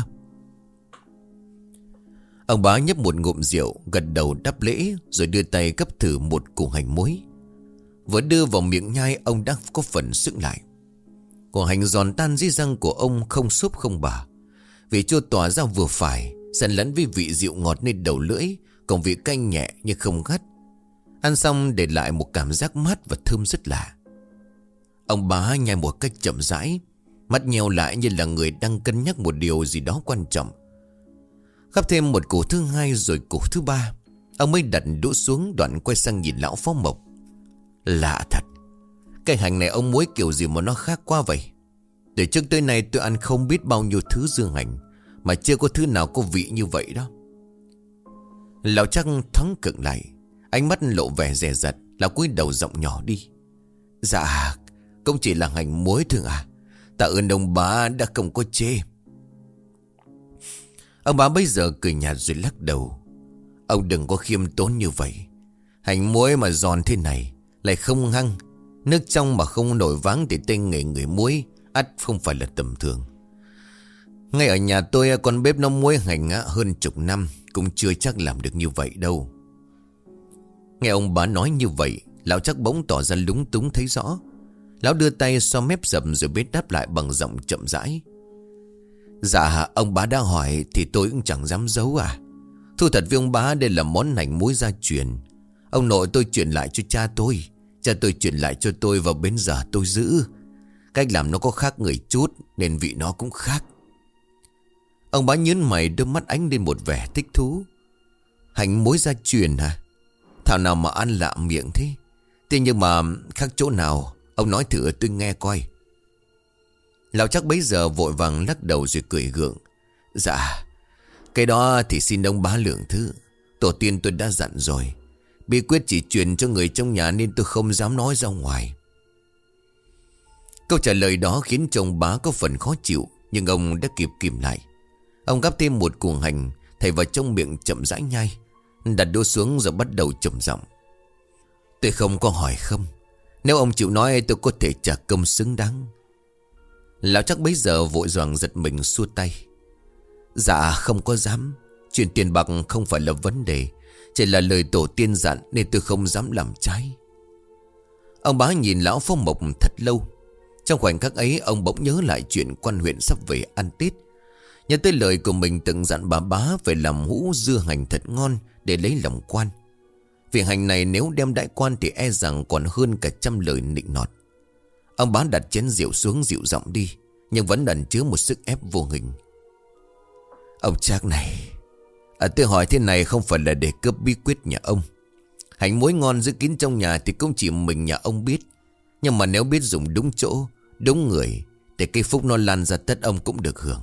Ông bá nhấp một ngụm rượu, gật đầu đáp lễ, rồi đưa tay gấp thử một củ hành muối. Vừa đưa vào miệng nhai, ông đã có phần sững lại. Củ hành giòn tan dưới răng của ông, không xốp không bả. Vị chua tỏa ra vừa phải, xen lẫn với vị dịu ngọt nơi đầu lưỡi, còn vị cay nhẹ nhưng không gắt. Ăn xong để lại một cảm giác mát và thơm rất lạ. Ông bá nhai một cách chậm rãi, mắt nheo lại như là người đang cân nhắc một điều gì đó quan trọng. Gắp thêm một củ thứ hai rồi củ thứ ba, ông mới đặt đũa xuống, đoạn quay sang nhìn lão phó mộc: "Lạ thật, cái hành này ông muối kiểu gì mà nó khác quá vậy? Từ trước tới nay tôi ăn không biết bao nhiêu thứ dương hành, mà chưa có thứ nào có vị như vậy đó." Lão chắc thoáng khựng lại, ánh mắt lộ vẻ dè dặt. Lão cúi đầu giọng nhỏ đi: "Dạ, cũng chỉ là hành muối thôi à. Tạ ơn ông bá đã không có chê." Ông bá bây giờ cười nhạt rồi lắc đầu: "Ông đừng có khiêm tốn như vậy. Hành muối mà giòn thế này, lại không hăng, nước trong mà không nổi váng, thì tay nghề người muối ắt không phải là tầm thường. Ngay ở nhà tôi con bếp nấu muối hành hơn chục năm, cũng chưa chắc làm được như vậy đâu. Nghe ông bá nói như vậy, lão chắc bỗng tỏ ra lúng túng thấy rõ. Lão đưa tay xoa mép rậm rồi biết đáp lại bằng giọng chậm rãi. Dạ ông bá đã hỏi thì tôi cũng chẳng dám giấu à. Thu thật với ông bá, đây là món hành muối gia truyền. Ông nội tôi chuyển lại cho cha tôi, cha tôi chuyển lại cho tôi, và đến giờ tôi giữ. Cách làm nó có khác người chút nên vị nó cũng khác. Ông bá nhớn mày, đôi mắt ánh lên một vẻ thích thú. Hành muối gia truyền hả? Thảo nào mà ăn lạ miệng thế. Thế nhưng mà khác chỗ nào? Ông nói thử tôi nghe coi. Lão chắc bấy giờ vội vàng lắc đầu rồi cười gượng. Dạ, cái đó thì xin ông bá lượng thứ. Tổ tiên tôi đã dặn rồi, bí quyết chỉ truyền cho người trong nhà nên tôi không dám nói ra ngoài. Câu trả lời đó khiến chồng bá có phần khó chịu, nhưng ông đã kịp kìm lại. Ông gắp thêm một cuồng hành, thầy vào trong miệng chậm rãi nhai, đặt đũa xuống rồi bắt đầu trầm giọng. Tôi không có hỏi không. Nếu ông chịu nói tôi có thể trả công xứng đáng. Lão chắc bấy giờ vội vàng giật mình xua tay. Dạ không có dám. Chuyện tiền bạc không phải là vấn đề, chỉ là lời tổ tiên dặn nên tôi không dám làm trái. Ông bá nhìn lão Phó Mộc thật lâu. Trong khoảnh khắc ấy ông bỗng nhớ lại chuyện quan huyện sắp về ăn Tết. Nhớ tới lời của mình từng dặn bà bá phải làm hũ dưa hành thật ngon để lấy lòng quan. Việc hành này nếu đem đại quan thì e rằng còn hơn cả trăm lời nịnh nọt. Ông bá đặt chén rượu xuống dịu giọng đi, nhưng vẫn ẩn chứa một sức ép vô hình. Ông Trác này, à, tôi hỏi thế này không phải là để cướp bí quyết nhà ông. Hành muối ngon giữ kín trong nhà thì cũng chỉ mình nhà ông biết. Nhưng mà nếu biết dùng đúng chỗ, đúng người, thì cây phúc nó lan ra tất ông cũng được hưởng.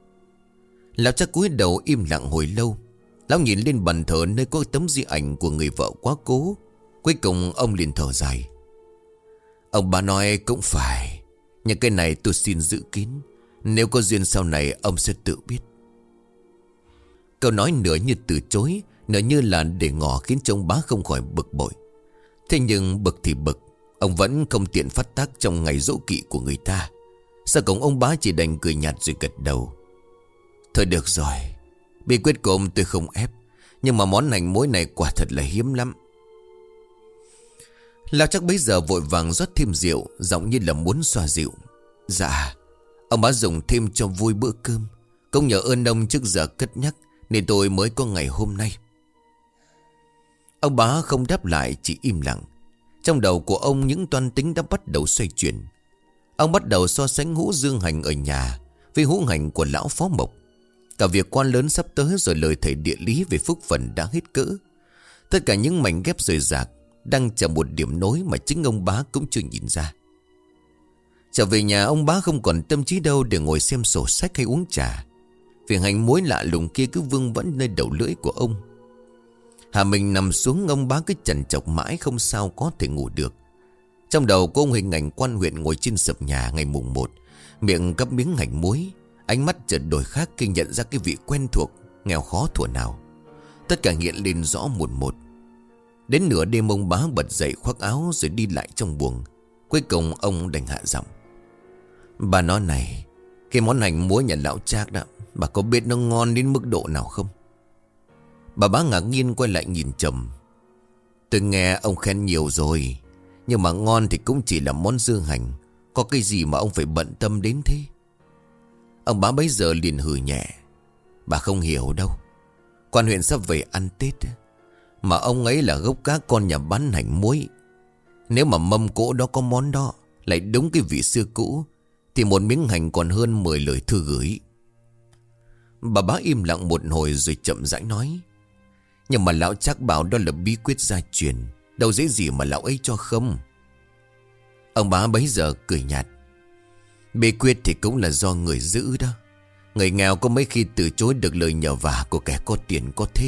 Lão Trác cúi đầu im lặng hồi lâu. Lão nhìn lên bàn thờ nơi có tấm di ảnh của người vợ quá cố. Cuối cùng ông liền thở dài. Ông bà nói cũng phải, nhưng cái này tôi xin giữ kín. Nếu có duyên sau này ông sẽ tự biết. Câu nói nửa như từ chối, nửa như là để ngỏ, khiến cho ông bá không khỏi bực bội. Thế nhưng bực thì bực, ông vẫn không tiện phát tác trong ngày dỗ kỵ của người ta. Sau cùng ông bá chỉ đành cười nhạt rồi gật đầu. Thôi được rồi, bí quyết của ông tôi không ép, nhưng mà món hành muối này quả thật là hiếm lắm. Lão chắc bấy giờ vội vàng rót thêm rượu, giọng như là muốn xoa dịu. Dạ, ông bá dùng thêm cho vui bữa cơm. Cũng nhờ ơn ông trước giờ cất nhắc nên tôi mới có ngày hôm nay. Ông bá không đáp lại, chỉ im lặng. Trong đầu của ông những toan tính đã bắt đầu xoay chuyển. Ông bắt đầu so sánh hũ dương hành ở nhà với hũ hành của lão Phó Mộc. Cả việc quan lớn sắp tới rồi lời thầy địa lý về phúc phần đã hết cỡ. Tất cả những mảnh ghép rời rạc đang chờ một điểm nối mà chính ông bá cũng chưa nhìn ra. Trở về nhà, ông bá không còn tâm trí đâu để ngồi xem sổ sách hay uống trà. Việc hành muối lạ lùng kia cứ vương vẫn nơi đầu lưỡi của ông. Hà mình nằm xuống, ông bá cứ chằn chọc mãi không sao có thể ngủ được. Trong đầu có hình ảnh quan huyện ngồi trên sập nhà ngày mùng một, miệng cắp miếng hành muối. Ánh mắt chợt đổi khác khi nhận ra cái vị quen thuộc, nghèo khó thuở nào. Tất cả hiện lên rõ một một. Đến nửa đêm ông bá bật dậy khoác áo rồi đi lại trong buồng. Cuối cùng ông đành hạ giọng. Bà nói này, cái món hành muối nhà lão Trác đó, bà có biết nó ngon đến mức độ nào không? Bà bá ngạc nhiên quay lại nhìn chồng. Tôi nghe ông khen nhiều rồi, nhưng mà ngon thì cũng chỉ là món dưa hành. Có cái gì mà ông phải bận tâm đến thế? Ông bá bấy giờ liền hừ nhẹ. Bà không hiểu đâu. Quan huyện sắp về ăn Tết, mà ông ấy là gốc gác con nhà bán hành muối. Nếu mà mâm cỗ đó có món đó, lại đúng cái vị xưa cũ, thì một miếng hành còn hơn mười lời thư gửi. Bà bá im lặng một hồi rồi chậm rãi nói. Nhưng mà lão Trác bảo đó là bí quyết gia truyền, đâu dễ gì mà lão ấy cho không. Ông bá bấy giờ cười nhạt. Bí quyết thì cũng là do người giữ đó. Người nghèo có mấy khi từ chối được lời nhờ vả của kẻ có tiền có thế.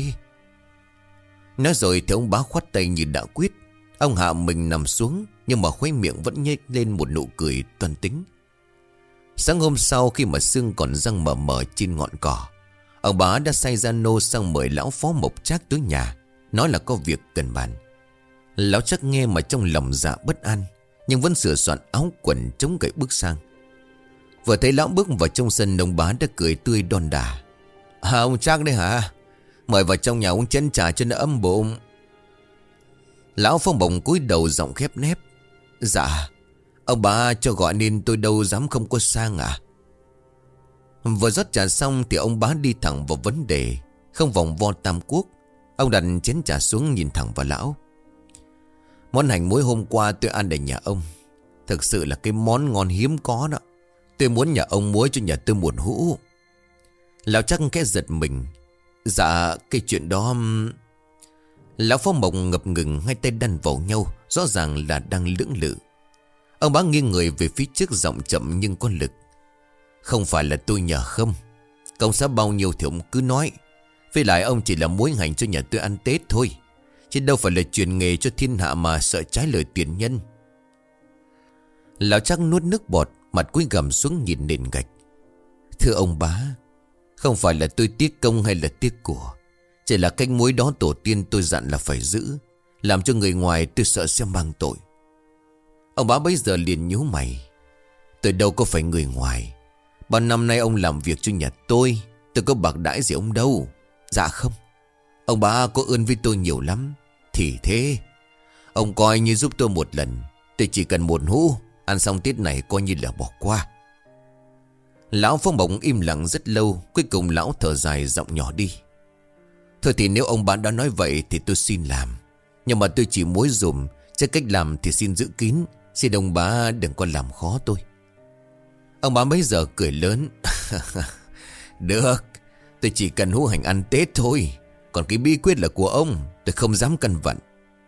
Nói rồi thì ông bá khoát tay như đã quyết. Ông hạ mình nằm xuống, nhưng mà khóe miệng vẫn nhếch lên một nụ cười toan tính. Sáng hôm sau, khi mà sương còn răng mờ mờ trên ngọn cỏ, ông bá đã sai gia nô sang mời lão Phó Mộc Trác tới nhà, nói là có việc cần bàn. Lão Trác nghe mà trong lòng dạ bất an, nhưng vẫn sửa soạn áo quần chống gậy bước sang. Vừa thấy lão bước vào trong sân, ông bá đã cười tươi đon đả. À, ông Trác đấy hả? Mời vào trong nhà uống chén trà cho nó ấm bụng. Lão Phong bỗng cúi đầu giọng khép nép. Dạ, ông bà cho gọi nên tôi đâu dám không có sang à. Vừa rót trà xong thì ông bá đi thẳng vào vấn đề, không vòng vo tam quốc. Ông đặt chén trà xuống nhìn thẳng vào lão. Món hành muối hôm qua tôi ăn ở nhà ông, thực sự là cái món ngon hiếm có đó. Tôi muốn nhà ông muối cho nhà tôi một hũ. Lão chắc khẽ giật mình. Dạ cái chuyện đó... Lão Phong Mộng ngập ngừng, hai tay đan vào nhau, rõ ràng là đang lưỡng lự. Ông bá nghiêng người về phía trước, giọng chậm nhưng có lực. Không phải là tôi nhờ không. Công xã bao nhiêu thì ông cứ nói. Với lại ông chỉ là muối hành cho nhà tôi ăn Tết thôi, chứ đâu phải là truyền nghề cho thiên hạ mà sợ trái lời tiền nhân. Lão chắc nuốt nước bọt, mặt cúi gằm xuống nhìn nền gạch. Thưa ông bá, không phải là tôi tiếc công hay là tiếc của, chỉ là canh muối đó tổ tiên tôi dặn là phải giữ, làm cho người ngoài tôi sợ sẽ mang tội. Ông bá bấy giờ liền nhíu mày. Tôi đâu có phải người ngoài. Bao năm nay ông làm việc cho nhà tôi, tôi có bạc đãi gì ông đâu. Dạ không, ông bá có ơn với tôi nhiều lắm. Thì thế, ông coi như giúp tôi một lần. Tôi chỉ cần một hũ, ăn xong Tết này coi như là bỏ qua. Lão Phong bỗng im lặng rất lâu. Cuối cùng lão thở dài giọng nhỏ đi. Thôi thì nếu ông bá đã nói vậy thì tôi xin làm. Nhưng mà tôi chỉ muối dùm, chứ cách làm thì xin giữ kín. Xin ông bá đừng có làm khó tôi. Ông bá bấy giờ cười lớn. Được, tôi chỉ cần hũ hành ăn Tết thôi. Còn cái bí quyết là của ông, tôi không dám căn vặn.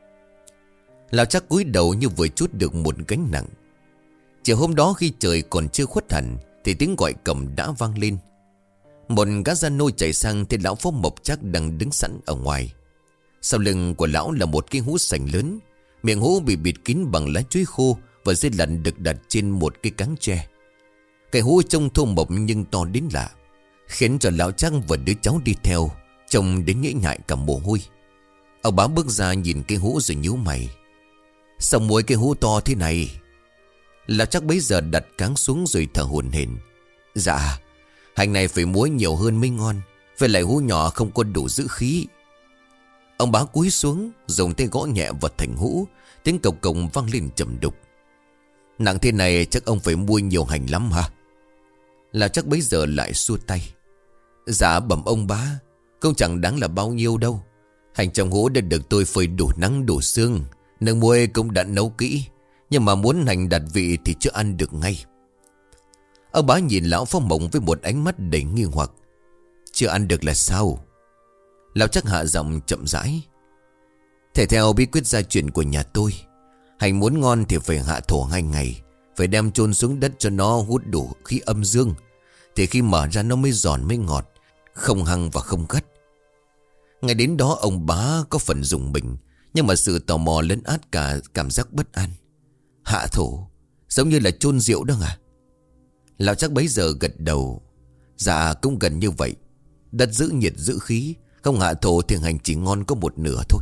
Lão chắc cúi đầu như vừa chút được một gánh nặng. Chiều hôm đó khi trời còn chưa khuất hẳn thì tiếng gọi cầm đã vang lên. Một gã gia nô chạy sang thấy lão Phó Mộc Trác đang đứng sẵn ở ngoài. Sau lưng của lão là một cái hũ sành lớn. Miệng hũ bị bịt kín bằng lá chuối khô và dây lặn được đặt trên một cái cáng tre. Cái hũ trông thô mộc nhưng to đến lạ, khiến cho lão Trác và đứa cháu đi theo trông đến nhễ nhại cả mồ hôi. Ông bá bước ra nhìn cái hũ rồi nhíu mày. Sao muối cái hũ to thế này? Lão Trác bấy giờ đặt cáng xuống rồi thở hổn hển. Dạ, hành này phải muối nhiều hơn mới ngon, với lại hũ nhỏ không có đủ giữ khí. Ông bá cúi xuống, dùng tay gõ nhẹ vào thành hũ. Tiếng cộc cộc vang lên trầm đục. Nặng thế này chắc ông phải mua nhiều hành lắm hả? Lão Trác bấy giờ lại xua tay. Dạ bẩm ông bá, không chẳng đáng là bao nhiêu đâu. Hành trong hũ đã được tôi phơi đủ nắng đủ sương, nước muối cũng đã nấu kỹ. Nhưng mà muốn hành đặt vị thì chưa ăn được ngay. Ông bá nhìn lão Phong Mộng với một ánh mắt đầy nghi hoặc. Chưa ăn được là sao? Lão Trác hạ giọng chậm rãi. Thể theo bí quyết gia truyền của nhà tôi, hành muốn ngon thì phải hạ thổ hai ngày, phải đem chôn xuống đất cho nó hút đủ khí âm dương, thì khi mở ra nó mới giòn mới ngọt, không hăng và không gắt. Ngay đến đó ông bá có phần rùng mình, nhưng mà sự tò mò lấn át cả cảm giác bất an. Hạ thổ giống như là chôn rượu đó à? Lão Trác bấy giờ gật đầu. Dạ cũng gần như vậy. Đất giữ nhiệt giữ khí, không hạ thổ thì hành chỉ ngon có một nửa thôi.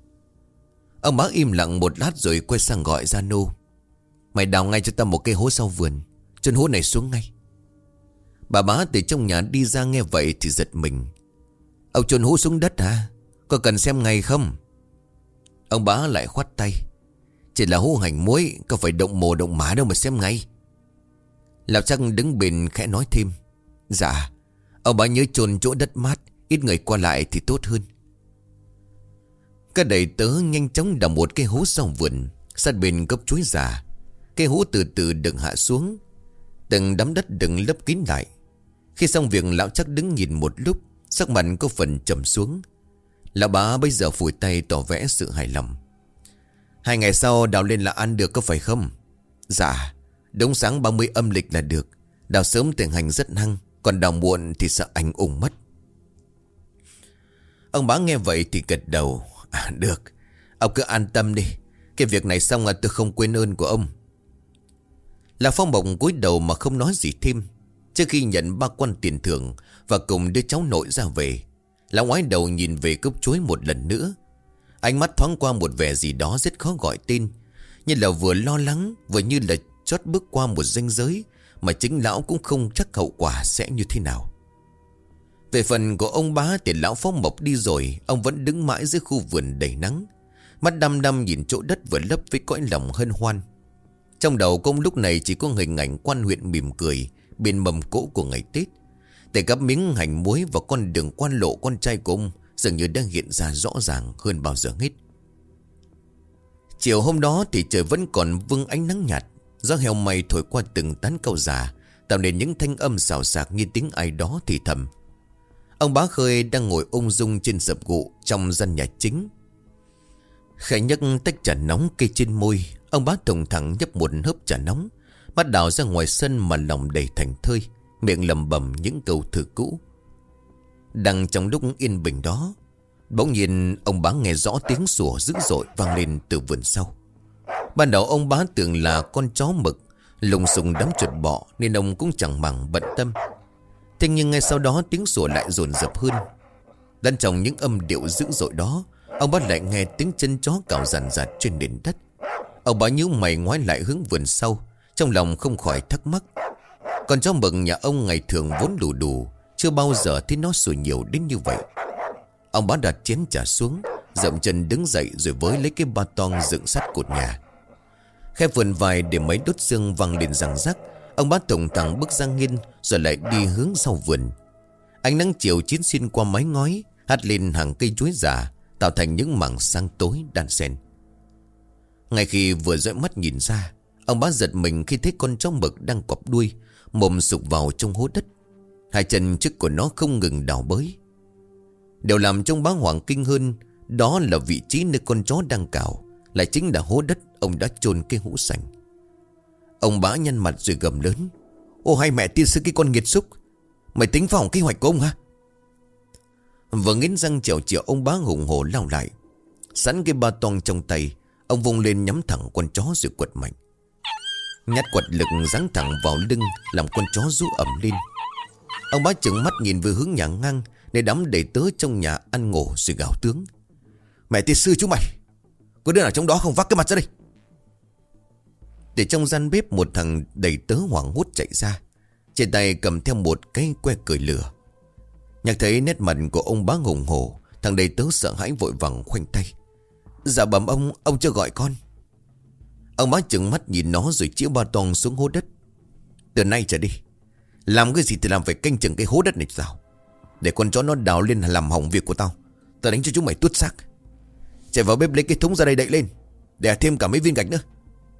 Ông bá im lặng một lát rồi quay sang gọi gia nô. Mày đào ngay cho ta một cái hố sau vườn, chôn hố này xuống ngay. Bà bá từ trong nhà đi ra nghe vậy thì giật mình. Ông chôn hố xuống đất hả? Có cần xem ngay không? Ông bá lại khoát tay. Chỉ là hũ hành muối, có phải động mồ động má đâu mà xem ngay. Lão Trác đứng bên khẽ nói thêm. Dạ, ông bá nhớ chôn chỗ đất mát, ít người qua lại thì tốt hơn. Các đầy tớ nhanh chóng đào một cái hố sau vườn, sát bên gốc chuối già. Cái hố từ từ được hạ xuống, từng đám đất đừng lấp kín lại. Khi xong việc, lão Trác đứng nhìn một lúc, sắc mặt có phần trầm xuống. Lão bá bây giờ phủi tay tỏ vẻ sự hài lòng. Hai ngày sau đào lên là ăn được có phải không? Dạ, đúng sáng ba mươi âm lịch là được. Đào sớm tiền hành rất hăng, còn đào muộn thì sợ ảnh ủng mất. Ông bá nghe vậy thì gật đầu. À được, ông cứ an tâm đi. Cái việc này xong là tôi không quên ơn của ông. Lão Phong Mộng cúi đầu mà không nói gì thêm. Trước khi nhận ba quan tiền thưởng và cùng đứa cháu nội ra về, lão ngoái đầu nhìn về cốc chuối một lần nữa. Ánh mắt thoáng qua một vẻ gì đó rất khó gọi tên, như là vừa lo lắng, vừa như là chót bước qua một ranh giới mà chính lão cũng không chắc hậu quả sẽ như thế nào. Về phần của ông bá thì lão Phó Mộc đi rồi, ông vẫn đứng mãi dưới khu vườn đầy nắng, mắt đăm đăm nhìn chỗ đất vừa lấp với cõi lòng hân hoan. Trong đầu công lúc này chỉ có hình ảnh Quan Huyện mỉm cười bên mâm cỗ của ngày Tết. Tay gắp miếng hành muối và con đường quan lộ con trai của ông dường như đang hiện ra rõ ràng hơn bao giờ hết. Chiều hôm đó thì trời vẫn còn vương ánh nắng nhạt. Gió heo may thổi qua từng tán cau già, tạo nên những thanh âm xào xạc như tiếng ai đó thì thầm. Ông Bá Khơi đang ngồi ung dung trên sập gụ trong gian nhà chính. Khẽ nhấc tách trà nóng kê trên môi, ông Bá thùng thẳng nhấp một hớp trà nóng, bắt đảo ra ngoài sân mà lòng đầy thành thơi, miệng lẩm bẩm những câu thơ cũ. Đang trong lúc yên bình đó, bỗng nhiên ông Bá nghe rõ tiếng sủa dữ dội vang lên từ vườn sau. Ban đầu ông Bá tưởng là con chó mực lùng sùng đám chuột bọ nên ông cũng chẳng màng bận tâm. Thế nhưng ngay sau đó tiếng sủa lại dồn dập hơn. Đang trong những âm điệu dữ dội đó, ông Bá lại nghe tiếng chân chó cào rằn rạt trên nền đất. Ông Bá nhíu mày ngoái lại hướng vườn sau, trong lòng không khỏi thắc mắc. Con chó mực nhà ông ngày thường vốn đủ đủ, chưa bao giờ thấy nó sủa nhiều đến như vậy. Ông Bá đặt chén trà xuống, dậm chân đứng dậy rồi với lấy cái ba toang dựng sắt cột nhà. Khép vườn vài để mấy đốt xương văng lên răng rắc, ông Bá thùng thẳng bước ra nghiêng rồi lại đi hướng sau vườn. Ánh nắng chiều chiếu xuyên qua mái ngói, hắt lên hàng cây chuối già, tạo thành những mảng sáng tối đan xen. Ngay khi vừa dõi mắt nhìn ra, ông Bá giật mình khi thấy con chó mực đang quặp đuôi, mồm sụp vào trong hố đất. Hai chân trước của nó không ngừng đào bới. Điều làm trong Bá hoảng kinh hơn, đó là vị trí nơi con chó đang cào lại chính là hố đất ông đã chôn cái hũ sành. Ông Bá nhăn mặt rồi gầm lớn: "Ô hay mẹ tiên sư, cái con nghiệt xúc, mày tính phá hỏng kế hoạch của ông hả?" Vừa nghiến răng chèo chèo, ông Bá hùng hổ lao lại. Sẵn cái ba toang trong tay, ông vung lên nhắm thẳng con chó rồi quật mạnh. Nhát quật lực giáng thẳng vào lưng, làm con chó rú ầm lên. Ông Bá trừng mắt nhìn về hướng nhà ngang, để đám đầy tớ trong nhà ăn ngủ rồi gào tướng: "Mẹ tiên sư chú mày, có đứa nào trong đó không vác cái mặt ra đây?" Để trong gian bếp, một thằng đầy tớ hoảng hốt chạy ra, trên tay cầm theo một cái que cười lửa. Nhắc thấy nét mặt của ông Bá hùng hổ, thằng đầy tớ sợ hãi vội vàng khoanh tay: "Dạ bẩm ông, ông chưa gọi con." Ông Bá trừng mắt nhìn nó rồi chĩa ba toang xuống hố đất: "Từ nay trở đi, làm cái gì thì làm phải canh chừng cái hố đất này sao? Để con chó nó đào lên làm hỏng việc của tao, tao đánh cho chúng mày tuốt xác. Chạy vào bếp lấy cái thúng ra đây đậy lên, để thêm cả mấy viên gạch nữa."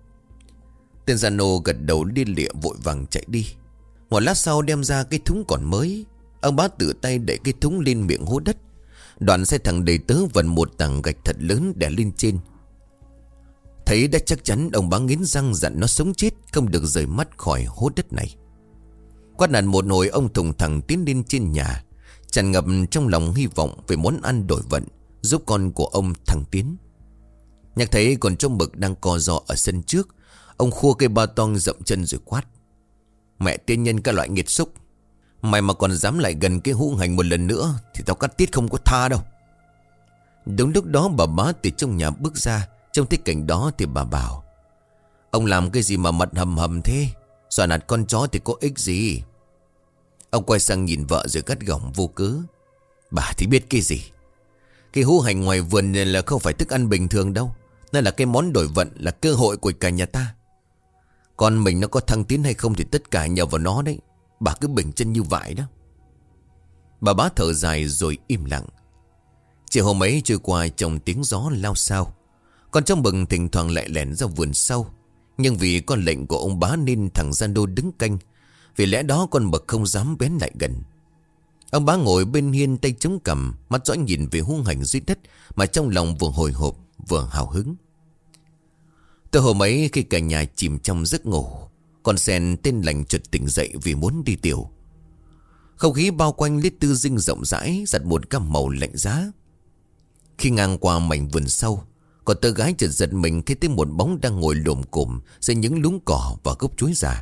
Tên già nô gật đầu liên lịa vội vàng chạy đi. Một lát sau đem ra cái thúng còn mới. Ông Bá tự tay đẩy cái thúng lên miệng hố đất. Đoàn xe thằng đầy tớ vần một tảng gạch thật lớn đè lên trên. Thấy đã chắc chắn, ông Bá nghiến răng dặn nó sống chết không được rời mắt khỏi hố đất này. Quát nạt một hồi, ông thùng thẳng tiến lên trên nhà, tràn ngập trong lòng hy vọng về món ăn đổi vận, giúp con của ông thăng tiến. Nhắc thấy con chó mực đang co ro ở sân trước, ông khua cây ba toang dậm chân rồi quát: "Mẹ tiên nhân các loại nghiệt xúc, mày mà còn dám lại gần cái hũ hành một lần nữa thì tao cắt tiết không có tha đâu." Đúng lúc đó bà Bá từ trong nhà bước ra. Trông thấy cảnh đó thì bà bảo: "Ông làm cái gì mà mặt hầm hầm thế? Dọa nạt con chó thì có ích gì?" Ông quay sang nhìn vợ rồi gắt gỏng vô cớ: "Bà thì biết cái gì? Cái hũ hành ngoài vườn này là không phải thức ăn bình thường đâu. Nó là cái món đổi vận, là cơ hội của cả nhà ta. Con mình nó có thăng tiến hay không thì tất cả nhờ vào nó đấy. Bà cứ bình chân như vậy đó." Bà Bá thở dài rồi im lặng. Chiều hôm ấy trôi qua trong tiếng gió lao xao. Con chó mực thỉnh thoảng lại lẻn ra vườn sau. Nhưng vì con lệnh của ông Bá nên thằng Gian Đô đứng canh. Vì lẽ đó con mực không dám bén lại gần. Ông Bá ngồi bên hiên tay chống cằm, mắt dõi nhìn về hung hành dưới đất, mà trong lòng vừa hồi hộp vừa hào hứng. Từ hôm ấy khi cả nhà chìm trong giấc ngủ, con sen tên lành chợt tỉnh dậy vì muốn đi tiểu. Không khí bao quanh lít tư dinh rộng rãi, giặt một gam màu lạnh giá. Khi ngang qua mảnh vườn sau, con tơ gái chợt giật mình khi thấy một bóng đang ngồi lồm cồm dưới những luống cỏ và gốc chuối già.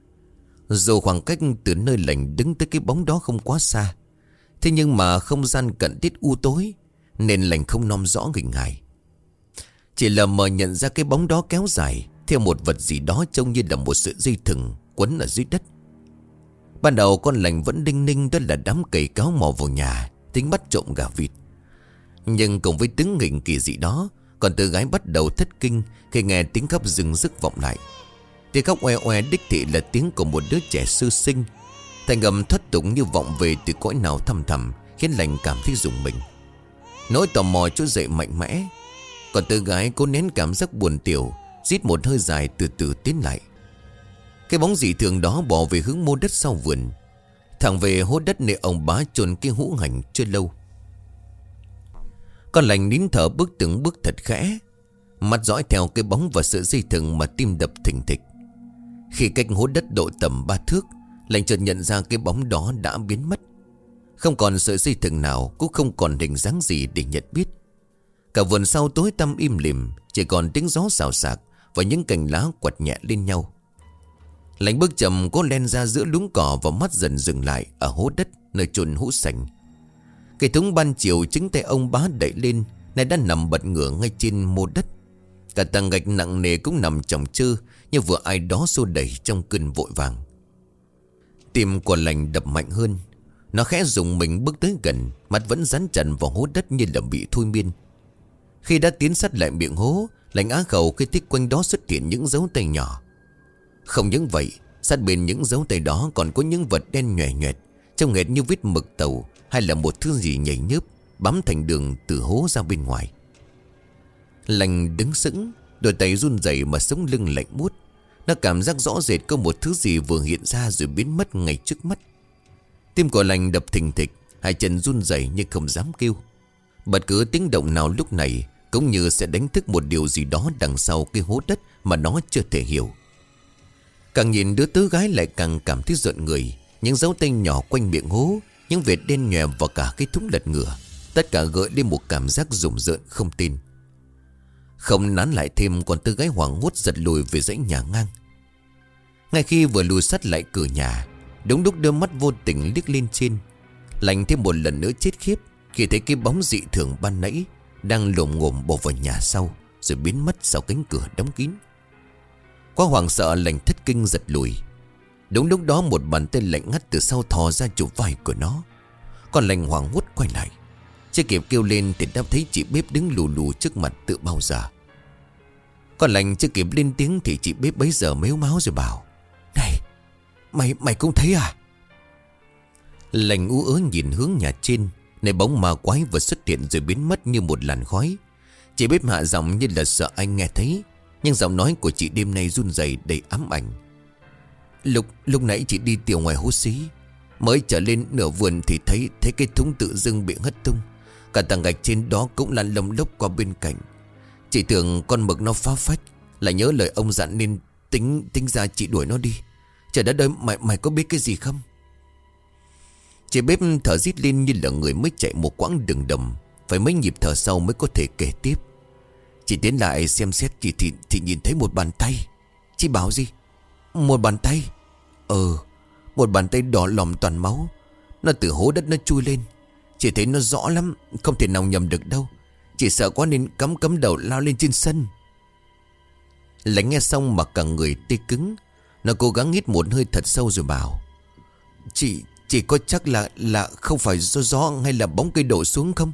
Dù khoảng cách từ nơi lành đứng tới cái bóng đó không quá xa, thế nhưng mà không gian cận tít u tối nên lành không nom rõ hình hài. Chỉ lờ mờ nhận ra cái bóng đó kéo dài theo một vật gì đó trông như là một sợi dây thừng quấn ở dưới đất. Ban đầu con lành vẫn đinh ninh đó là đám cầy cáo mò vào nhà, tính bắt trộm gà vịt. Nhưng cùng với tiếng nghịch kỳ dị đó, con Tư gái bắt đầu thất kinh khi nghe tiếng khóc rừng rức vọng lại. Tiếng khóc oe oe đích thị là tiếng của một đứa trẻ sơ sinh. Thành âm thoát tục như vọng về từ cõi nào thầm thầm, khiến lành cảm thấy rùng mình. Nỗi tò mò trỗi dậy mạnh mẽ. Còn Tư gái cố nén cảm giác buồn tiểu, rít một hơi dài từ từ tiến lại. Cái bóng dị thường đó bỏ về hướng mô đất sau vườn, thẳng về hố đất nơi ông bá chôn cái hũ hành chưa lâu. Con lành nín thở bước từng bước thật khẽ, mắt dõi theo cái bóng và sợi dây thừng mà tim đập thình thịch. Khi cách hố đất độ tầm ba thước, lành chợt nhận ra cái bóng đó đã biến mất. Không còn sợi dây thừng nào, cũng không còn hình dáng gì để nhận biết. Cả vườn sau tối tăm im lìm, chỉ còn tiếng gió xào xạc và những cành lá quật nhẹ lên nhau. Lành bước chậm cố len ra giữa đống cỏ và mắt dần dừng lại ở hố đất nơi chôn hũ sành. Cái thúng ban chiều chính tay ông bá đẩy lên nay đã nằm bật ngửa ngay trên mô đất. Cả tầng gạch nặng nề cũng nằm chồng chơ như vừa ai đó xô đẩy trong cơn vội vàng. Tim của lành đập mạnh hơn. Nó khẽ dùng mình bước tới gần, mắt vẫn dán chặt vào hố đất như là bị thôi miên. Khi đã tiến sát lại miệng hố, lành á khẩu khi thích quanh đó xuất hiện những dấu tay nhỏ. Không những vậy, sát bên những dấu tay đó còn có những vật đen nhòe nhòe, trông hệt như vết mực tàu hay là một thứ gì nhảy nhớp bám thành đường từ hố ra bên ngoài. Lành đứng sững, đôi tay run rẩy mà sống lưng lạnh buốt. Nó cảm giác rõ rệt có một thứ gì vừa hiện ra rồi biến mất ngay trước mắt. Tim của lành đập thình thịch, hai chân run rẩy nhưng không dám kêu. Bất cứ tiếng động nào lúc này cũng như sẽ đánh thức một điều gì đó đằng sau cái hố đất mà nó chưa thể hiểu. Càng nhìn đứa tứ gái lại càng cảm thấy rợn người. Những dấu tay nhỏ quanh miệng hố, những vệt đen nhòe và cả cái thúng lật ngửa, tất cả gợi lên một cảm giác rùng rợn không tin. Không nán lại thêm, còn tứ gái hoảng hốt giật lùi về dãy nhà ngang. Ngay khi vừa lùi sát lại cửa nhà, đúng lúc đưa mắt vô tình liếc lên trên, lành thêm một lần nữa chết khiếp khi thấy cái bóng dị thường ban nãy đang lồm ngồm bò vào nhà sau rồi biến mất sau cánh cửa đóng kín. Quá hoảng sợ, lành thất kinh giật lùi. Đúng lúc đó một bàn tay lạnh ngắt từ sau thò ra chụp vai của nó. Còn lành hoảng hốt quay lại, chưa kịp kêu lên thì đã thấy chị bếp đứng lù lù trước mặt tự bao giờ. Còn lành chưa kịp lên tiếng thì chị bếp bấy giờ mếu máo rồi bảo: "Này, mày mày cũng thấy à?" Lành ú ớ nhìn hướng nhà trên, nơi bóng ma quái vừa xuất hiện rồi biến mất như một làn khói. Chị bếp hạ giọng như là sợ anh nghe thấy, nhưng giọng nói của chị đêm nay run rẩy đầy ám ảnh. Lúc lúc nãy chị đi tiểu ngoài hố xí, mới trở lên nửa vườn thì thấy thấy cái thúng tự dưng bị hất tung. Cả tầng gạch trên đó cũng lăn lông lốc qua bên cạnh. Chị tưởng con mực nó phá phách, lại nhớ lời ông dặn nên tính tính ra chị đuổi nó đi. Trời đất ơi, mày mày có biết cái gì không? Chị bếp thở rít lên như là người mới chạy một quãng đường đầm, phải mấy nhịp thở sau mới có thể kể tiếp. Chị tiến lại xem xét chị thì, thì nhìn thấy một bàn tay. Chị bảo gì? Một bàn tay? Ừ, một bàn tay đỏ lòm toàn máu. Nó từ hố đất nó chui lên. Chị thấy nó rõ lắm, không thể nào nhầm được đâu. Chị sợ quá nên cắm cắm đầu lao lên trên sân. Lánh nghe xong mà cả người tê cứng. Nó cố gắng hít một hơi thật sâu rồi bảo: Chị, chị có chắc là là không phải do gió hay là bóng cây đổ xuống không?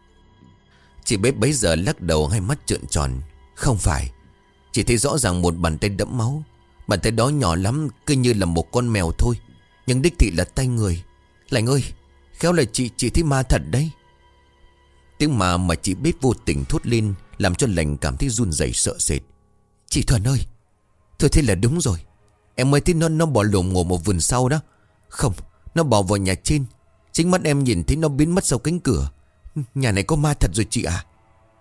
Chị bếp bấy giờ lắc đầu, hai mắt trợn tròn. Không phải. Chị thấy rõ ràng một bàn tay đẫm máu. Bàn tay đó nhỏ lắm, cứ như là một con mèo thôi, nhưng đích thị là tay người. Lành ơi, khéo là chị chị thấy ma thật đấy. Tiếng mà mà chị bếp vô tình thốt lên làm cho Lành cảm thấy run rẩy sợ sệt. Chị Thuần ơi, thôi thế là đúng rồi. Em mới thấy nó nó bỏ lồm ngồm một vườn sau đó. Không, nó bỏ vào nhà trên. Chính mắt em nhìn thấy nó biến mất sau cánh cửa. Nhà này có ma thật rồi chị à?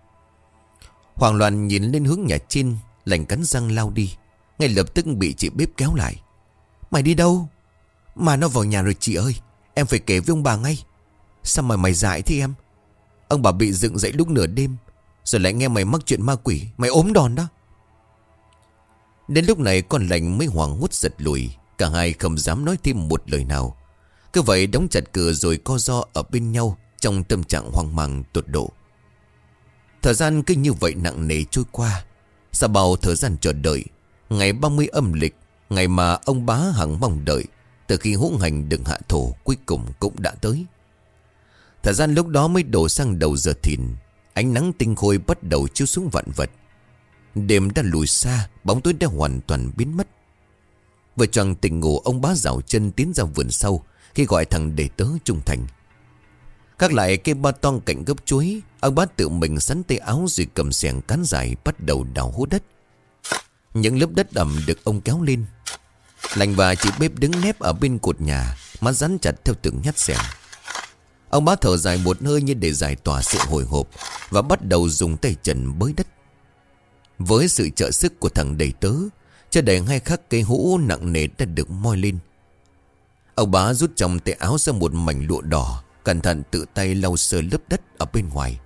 Hoàng loạn nhìn lên hướng nhà trên, Lành cắn răng lao đi, ngay lập tức bị chị bếp kéo lại. Mày đi đâu? Mà nó vào nhà rồi chị ơi. Em phải kể với ông bà ngay. Sao mà mày dại thế em? Ông bà bị dựng dậy lúc nửa đêm, rồi lại nghe mày mắc chuyện ma quỷ. Mày ốm đòn đó. Đến lúc này con Lành mới hoảng hốt giật lùi. Cả hai không dám nói thêm một lời nào, cứ vậy đóng chặt cửa rồi co ro ở bên nhau trong tâm trạng hoang mang tột độ. Thời gian cứ như vậy nặng nề trôi qua. Sau bao thời gian chờ đợi, ngày ba mươi âm lịch, ngày mà ông bá hằng mong đợi, Từ khi hữu hành đừng hạ thổ cuối cùng cũng đã tới. Thời gian lúc đó mới đổ sang đầu giờ thìn. Ánh nắng tinh khôi bắt đầu chiếu xuống vạn vật. Đêm đã lùi xa, bóng tối đã hoàn toàn biến mất. Vừa choàng tỉnh ngủ, ông bá dạo chân tiến ra vườn sau khi gọi thằng đệ tớ trung thành. Các lại cây ba toang cạnh gốc chuối, ông bá tự mình sắn tay áo rồi cầm xẻng cán dài bắt đầu đào hố đất. Những lớp đất ẩm được ông kéo lên. Lành và chị bếp đứng nép ở bên cột nhà, mắt rắn chặt theo từng nhát xẻng. Ông bá thở dài một hơi như để giải tỏa sự hồi hộp và bắt đầu dùng tay trần bới đất. Với sự trợ sức của thằng đầy tớ, chưa đầy hai khắc cây hũ nặng nề đã được moi lên. Ông bá rút trong tay áo ra một mảnh lụa đỏ, cẩn thận tự tay lau sơ lớp đất ở bên ngoài.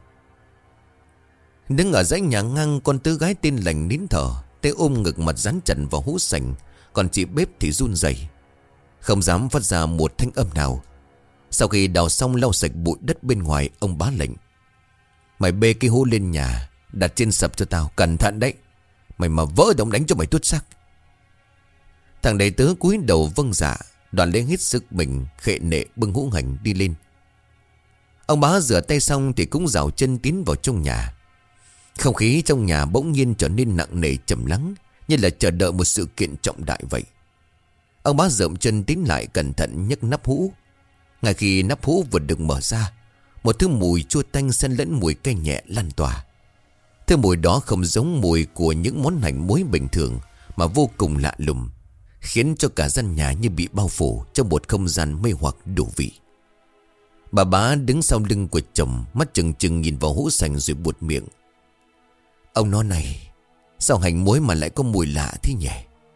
Đứng ở dãy nhà ngang, con tứ gái tên Lành nín thở, tay ôm ngực mặt dán chặt vào hũ sành. Còn chị bếp thì run rẩy, không dám phát ra một thanh âm nào. Sau khi đào xong lau sạch bụi đất bên ngoài, ông bá lệnh: mày bê cái hũ lên nhà, đặt trên sập cho tao, cẩn thận đấy. Mày mà vỡ thì ông đánh cho mày tuốt xác. Thằng đầy tớ cúi đầu vâng dạ. Đoàn lấy hết sức mình, khệ nệ bưng hũ hành đi lên. Ông bá rửa tay xong thì cũng rảo chân tiến vào trong nhà. Không khí trong nhà bỗng nhiên trở nên nặng nề trầm lắng, như là chờ đợi một sự kiện trọng đại vậy. Ông bá dậm chân tiến lại, cẩn thận nhấc nắp hũ. Ngay khi nắp hũ vừa được mở ra, một thứ mùi chua tanh xen lẫn mùi cay nhẹ lan tỏa. Thứ mùi đó không giống mùi của những món hành muối bình thường, mà vô cùng lạ lùng, khiến cho cả gian nhà như bị bao phủ trong một không gian mê hoặc đủ vị. Bà bá đứng sau lưng của chồng, mắt trừng trừng nhìn vào hũ sành rồi buột miệng: ông nói này, sao hành muối mà lại có mùi lạ thế nhỉ?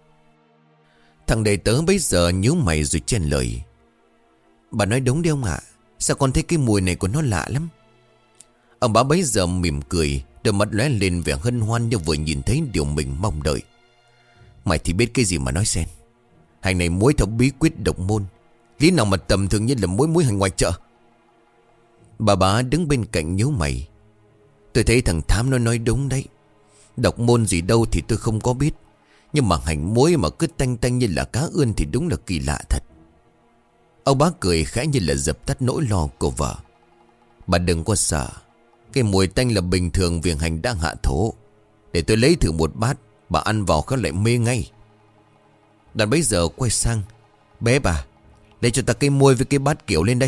Thằng đầy tớ bấy giờ nhíu mày rồi chen lời: bà nói đúng đi ông ạ, sao con thấy cái mùi này của nó lạ lắm. Ông bá bấy giờ mỉm cười, đôi mắt lóe lên vẻ hân hoan như vừa nhìn thấy điều mình mong đợi. Mày thì biết cái gì mà nói xen. Hành này muối theo bí quyết độc môn, lý nào mà tầm thường như là muối muối hành ngoài chợ. Bà bá đứng bên cạnh nhíu mày: tôi thấy thằng Thám nó nói đúng đấy. Độc môn gì đâu thì tôi không có biết, nhưng mà hành muối mà cứ tanh tanh như là cá ươn thì đúng là kỳ lạ thật. Ông bá cười khẽ như là dập tắt nỗi lo của vợ: bà đừng có sợ, cái mùi tanh là bình thường vì hành đang hạ thổ. Để tôi lấy thử một bát, bà ăn vào khéo lại mê ngay. Đoạn bấy giờ quay sang: bé bà, lấy cho ta cây muôi với cái bát kiểu lên đây.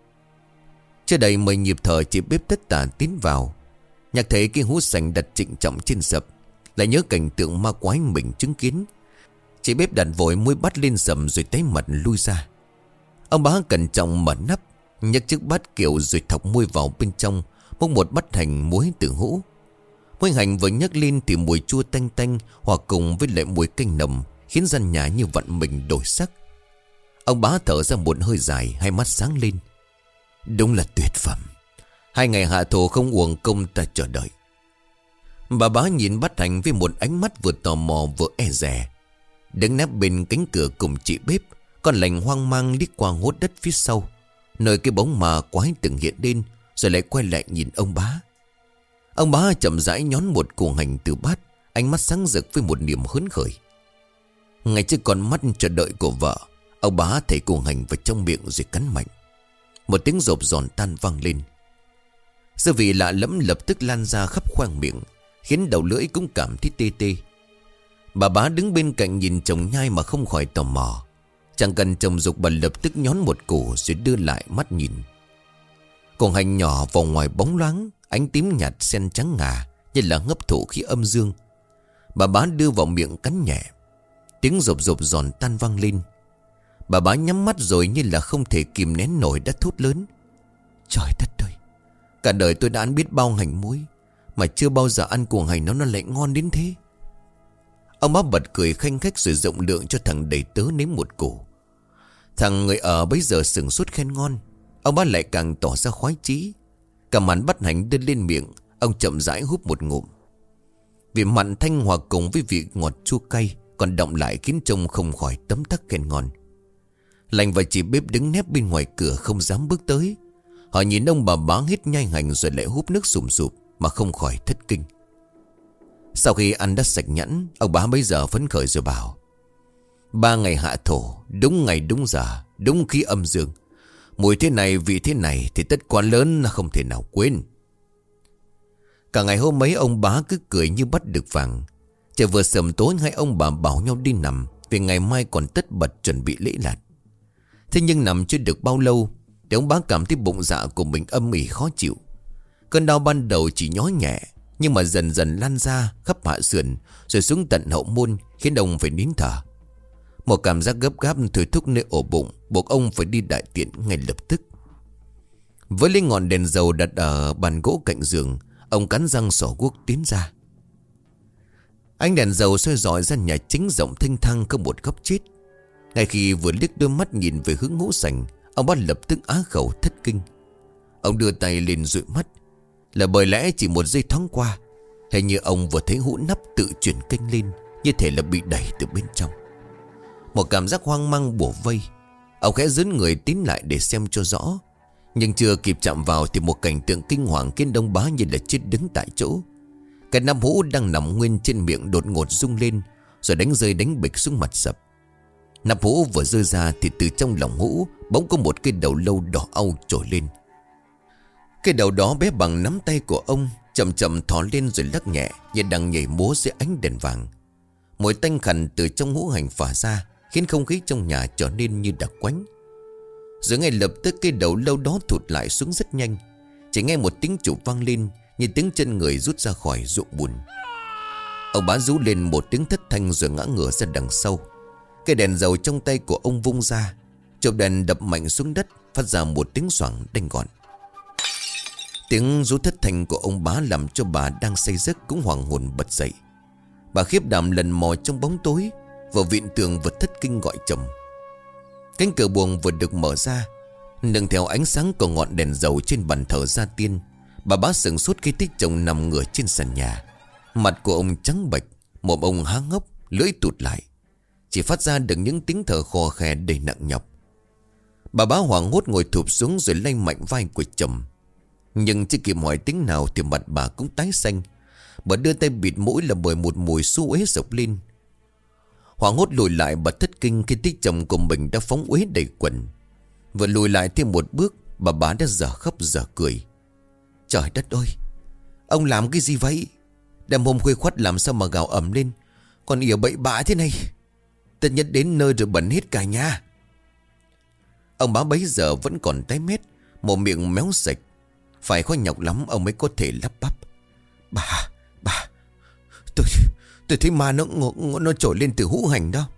Chưa đầy mười nhịp thở, chị bếp tất tả tiến vào. Nhạc thấy cái hũ sành đặt trịnh trọng trên sập, lại nhớ cảnh tượng ma quái mình chứng kiến. Chị bếp đặt vội muôi bắt lên sầm rồi tái mặt lui ra. Ông bá cẩn trọng mở nắp, nhấc chiếc bát kiểu rồi thọc muôi vào bên trong, múc một bát hành muối từ hũ. Muối hành vừa nhấc lên thì mùi chua tanh tanh hòa cùng với lại mùi canh nồng, khiến gian nhà như vặn mình đổi sắc. Ông bá thở ra một hơi dài, hai mắt sáng lên: đúng là tuyệt phẩm. Hai ngày hạ thổ không uổng công ta chờ đợi. Bà bá nhìn bát hành với một ánh mắt vừa tò mò vừa e dè. Đứng nép bên cánh cửa cùng chị bếp, con Lành hoang mang liếc qua hốt đất phía sau, nơi cái bóng ma quái từng hiện lên, rồi lại quay lại nhìn ông bá. Ông bá chậm rãi nhón một cuồng hành từ bát, ánh mắt sáng rực với một niềm hớn khởi. Ngay trước con mắt chờ đợi của vợ, ông bá thảy cuồng hành vào trong miệng rồi cắn mạnh. Một tiếng rộp giòn tan vang lên. Dư vị lạ lẫm lập tức lan ra khắp khoang miệng, khiến đầu lưỡi cũng cảm thấy tê tê. Bà bá đứng bên cạnh nhìn chồng nhai mà không khỏi tò mò. Chẳng cần chồng dục, bà lập tức nhón một củ rồi đưa lại mắt nhìn. Cuồng hành nhỏ vào ngoài bóng loáng, ánh tím nhạt xen trắng ngà như là hấp thụ khí âm dương. Bà bá đưa vào miệng cắn nhẹ. Tiếng rộp rộp giòn tan vang lên. Bà bá nhắm mắt rồi như là không thể kìm nén nổi đã thốt lớn: trời đất ơi, cả đời tôi đã ăn biết bao hành muối, mà chưa bao giờ ăn cuồng hành nó nó lại ngon đến thế. Ông bá bật cười khanh khách rồi rộng lượng cho thằng đầy tớ nếm một củ. Thằng người ở bấy giờ sừng sốt khen ngon. Ông bá lại càng tỏ ra khoái chí. Cả màn bắt hành đưa lên miệng, ông chậm rãi húp một ngụm. Vị mặn thanh hòa cùng với vị ngọt chua cay còn đọng lại khiến trông không khỏi tấm tắc khen ngon. Lành và chị bếp đứng nép bên ngoài cửa không dám bước tới. Họ nhìn ông bà bá hết nhai hành rồi lại húp nước sùm sụp mà không khỏi thất kinh. Sau khi ăn đã sạch nhẵn, ông bá bây giờ phấn khởi rồi bảo: Ba ngày hạ thổ, đúng ngày đúng giờ, đúng khí âm dương. Mùi thế này vị thế này thì tất quá lớn không thể nào quên. Cả ngày hôm ấy ông bá cứ cười như bắt được vàng. Trời vừa sầm tối hai ông bà bảo nhau đi nằm, vì ngày mai còn tất bật chuẩn bị lễ lạt. Thế nhưng nằm chưa được bao lâu thì ông bá cảm thấy bụng dạ của mình âm ỉ khó chịu. Cơn đau ban đầu chỉ nhói nhẹ, nhưng mà dần dần lan ra khắp hạ sườn, rồi xuống tận hậu môn, khiến ông phải nín thở. Một cảm giác gấp gáp thôi thúc nơi ổ bụng, buộc ông phải đi đại tiện ngay lập tức. Với lấy ngọn đèn dầu đặt ở bàn gỗ cạnh giường, ông cắn răng xỏ guốc tiến ra. Ánh đèn dầu soi rọi ra nhà chính rộng thênh thang không một góc chết. Ngay khi vừa liếc đôi mắt nhìn về hướng ngũ sảnh, ông bá lập tức á khẩu thất kinh. Ông đưa tay lên dụi mắt. Là bởi lẽ chỉ một giây thoáng qua, hình như ông vừa thấy hũ nắp tự chuyển kênh lên, như thể là bị đẩy từ bên trong. Một cảm giác hoang mang bủa vây. Ông khẽ dướn người tiến lại để xem cho rõ. Nhưng chưa kịp chạm vào thì một cảnh tượng kinh hoàng khiến ông bá như là chết đứng tại chỗ. Cái nắp hũ đang nằm nguyên trên miệng đột ngột rung lên, rồi đánh rơi đánh bịch xuống mặt sập. Nắp hũ vừa rơi ra thì từ trong lòng hũ bỗng có một cái đầu lâu đỏ au trồi lên. Cái đầu đó bé bằng nắm tay của ông, chậm chậm thò lên rồi lắc nhẹ như đang nhảy múa dưới ánh đèn vàng. Mùi tanh khẳn từ trong hũ hành phả ra, khiến không khí trong nhà trở nên như đặc quánh. Rồi ngay lập tức cái đầu lâu đó thụt lại xuống rất nhanh. Chỉ nghe một tiếng chụp vang lên, như tiếng chân người rút ra khỏi ruộng bùn. Ông bá rú lên một tiếng thất thanh rồi ngã ngửa ra đằng sau. Cái đèn dầu trong tay của ông vung ra, chộp đèn đập mạnh xuống đất, phát ra một tiếng xoảng đanh gọn. Tiếng rú thất thanh của ông bá làm cho bà đang say giấc cũng hoàng hồn bật dậy. Bà khiếp đảm lần mò trong bóng tối, vào viện tường vật thất kinh gọi chồng. Cánh cửa buồng vừa được mở ra, nương theo ánh sáng của ngọn đèn dầu trên bàn thờ gia tiên, bà bá sững sốt khi thấy chồng nằm ngửa trên sàn nhà. Mặt của ông trắng bệch, mồm ông há ngốc, lưỡi tụt lại, chỉ phát ra được những tiếng thở khò khè đầy nặng nhọc. Bà bá hoảng hốt ngồi thụp xuống rồi lay mạnh vai của chồng. Nhưng chưa kịp hỏi tiếng nào thì mặt bà cũng tái xanh. Bà đưa tay bịt mũi là bởi một mùi xú uế sộc lên. Hoảng hốt lùi lại, bà thất kinh khi thấy chồng của mình đã phóng uế đầy quần. Vừa lùi lại thêm một bước, bà bá đã dở khóc dở cười. Trời đất ơi, ông làm cái gì vậy? Đêm hôm khuya khoắt làm sao mà gào ầm lên, còn ỉa bậy bạ thế này. Tất nhiên đến nơi rồi bẩn hết cả nhà. Ông bá bấy giờ vẫn còn tái mét, một miệng méo sạch. Phải khó nhọc lắm ông mới có thể lắp bắp. Bà, bà, tôi, tôi thấy ma nó, nó, nó trồi lên từ hũ hành đó.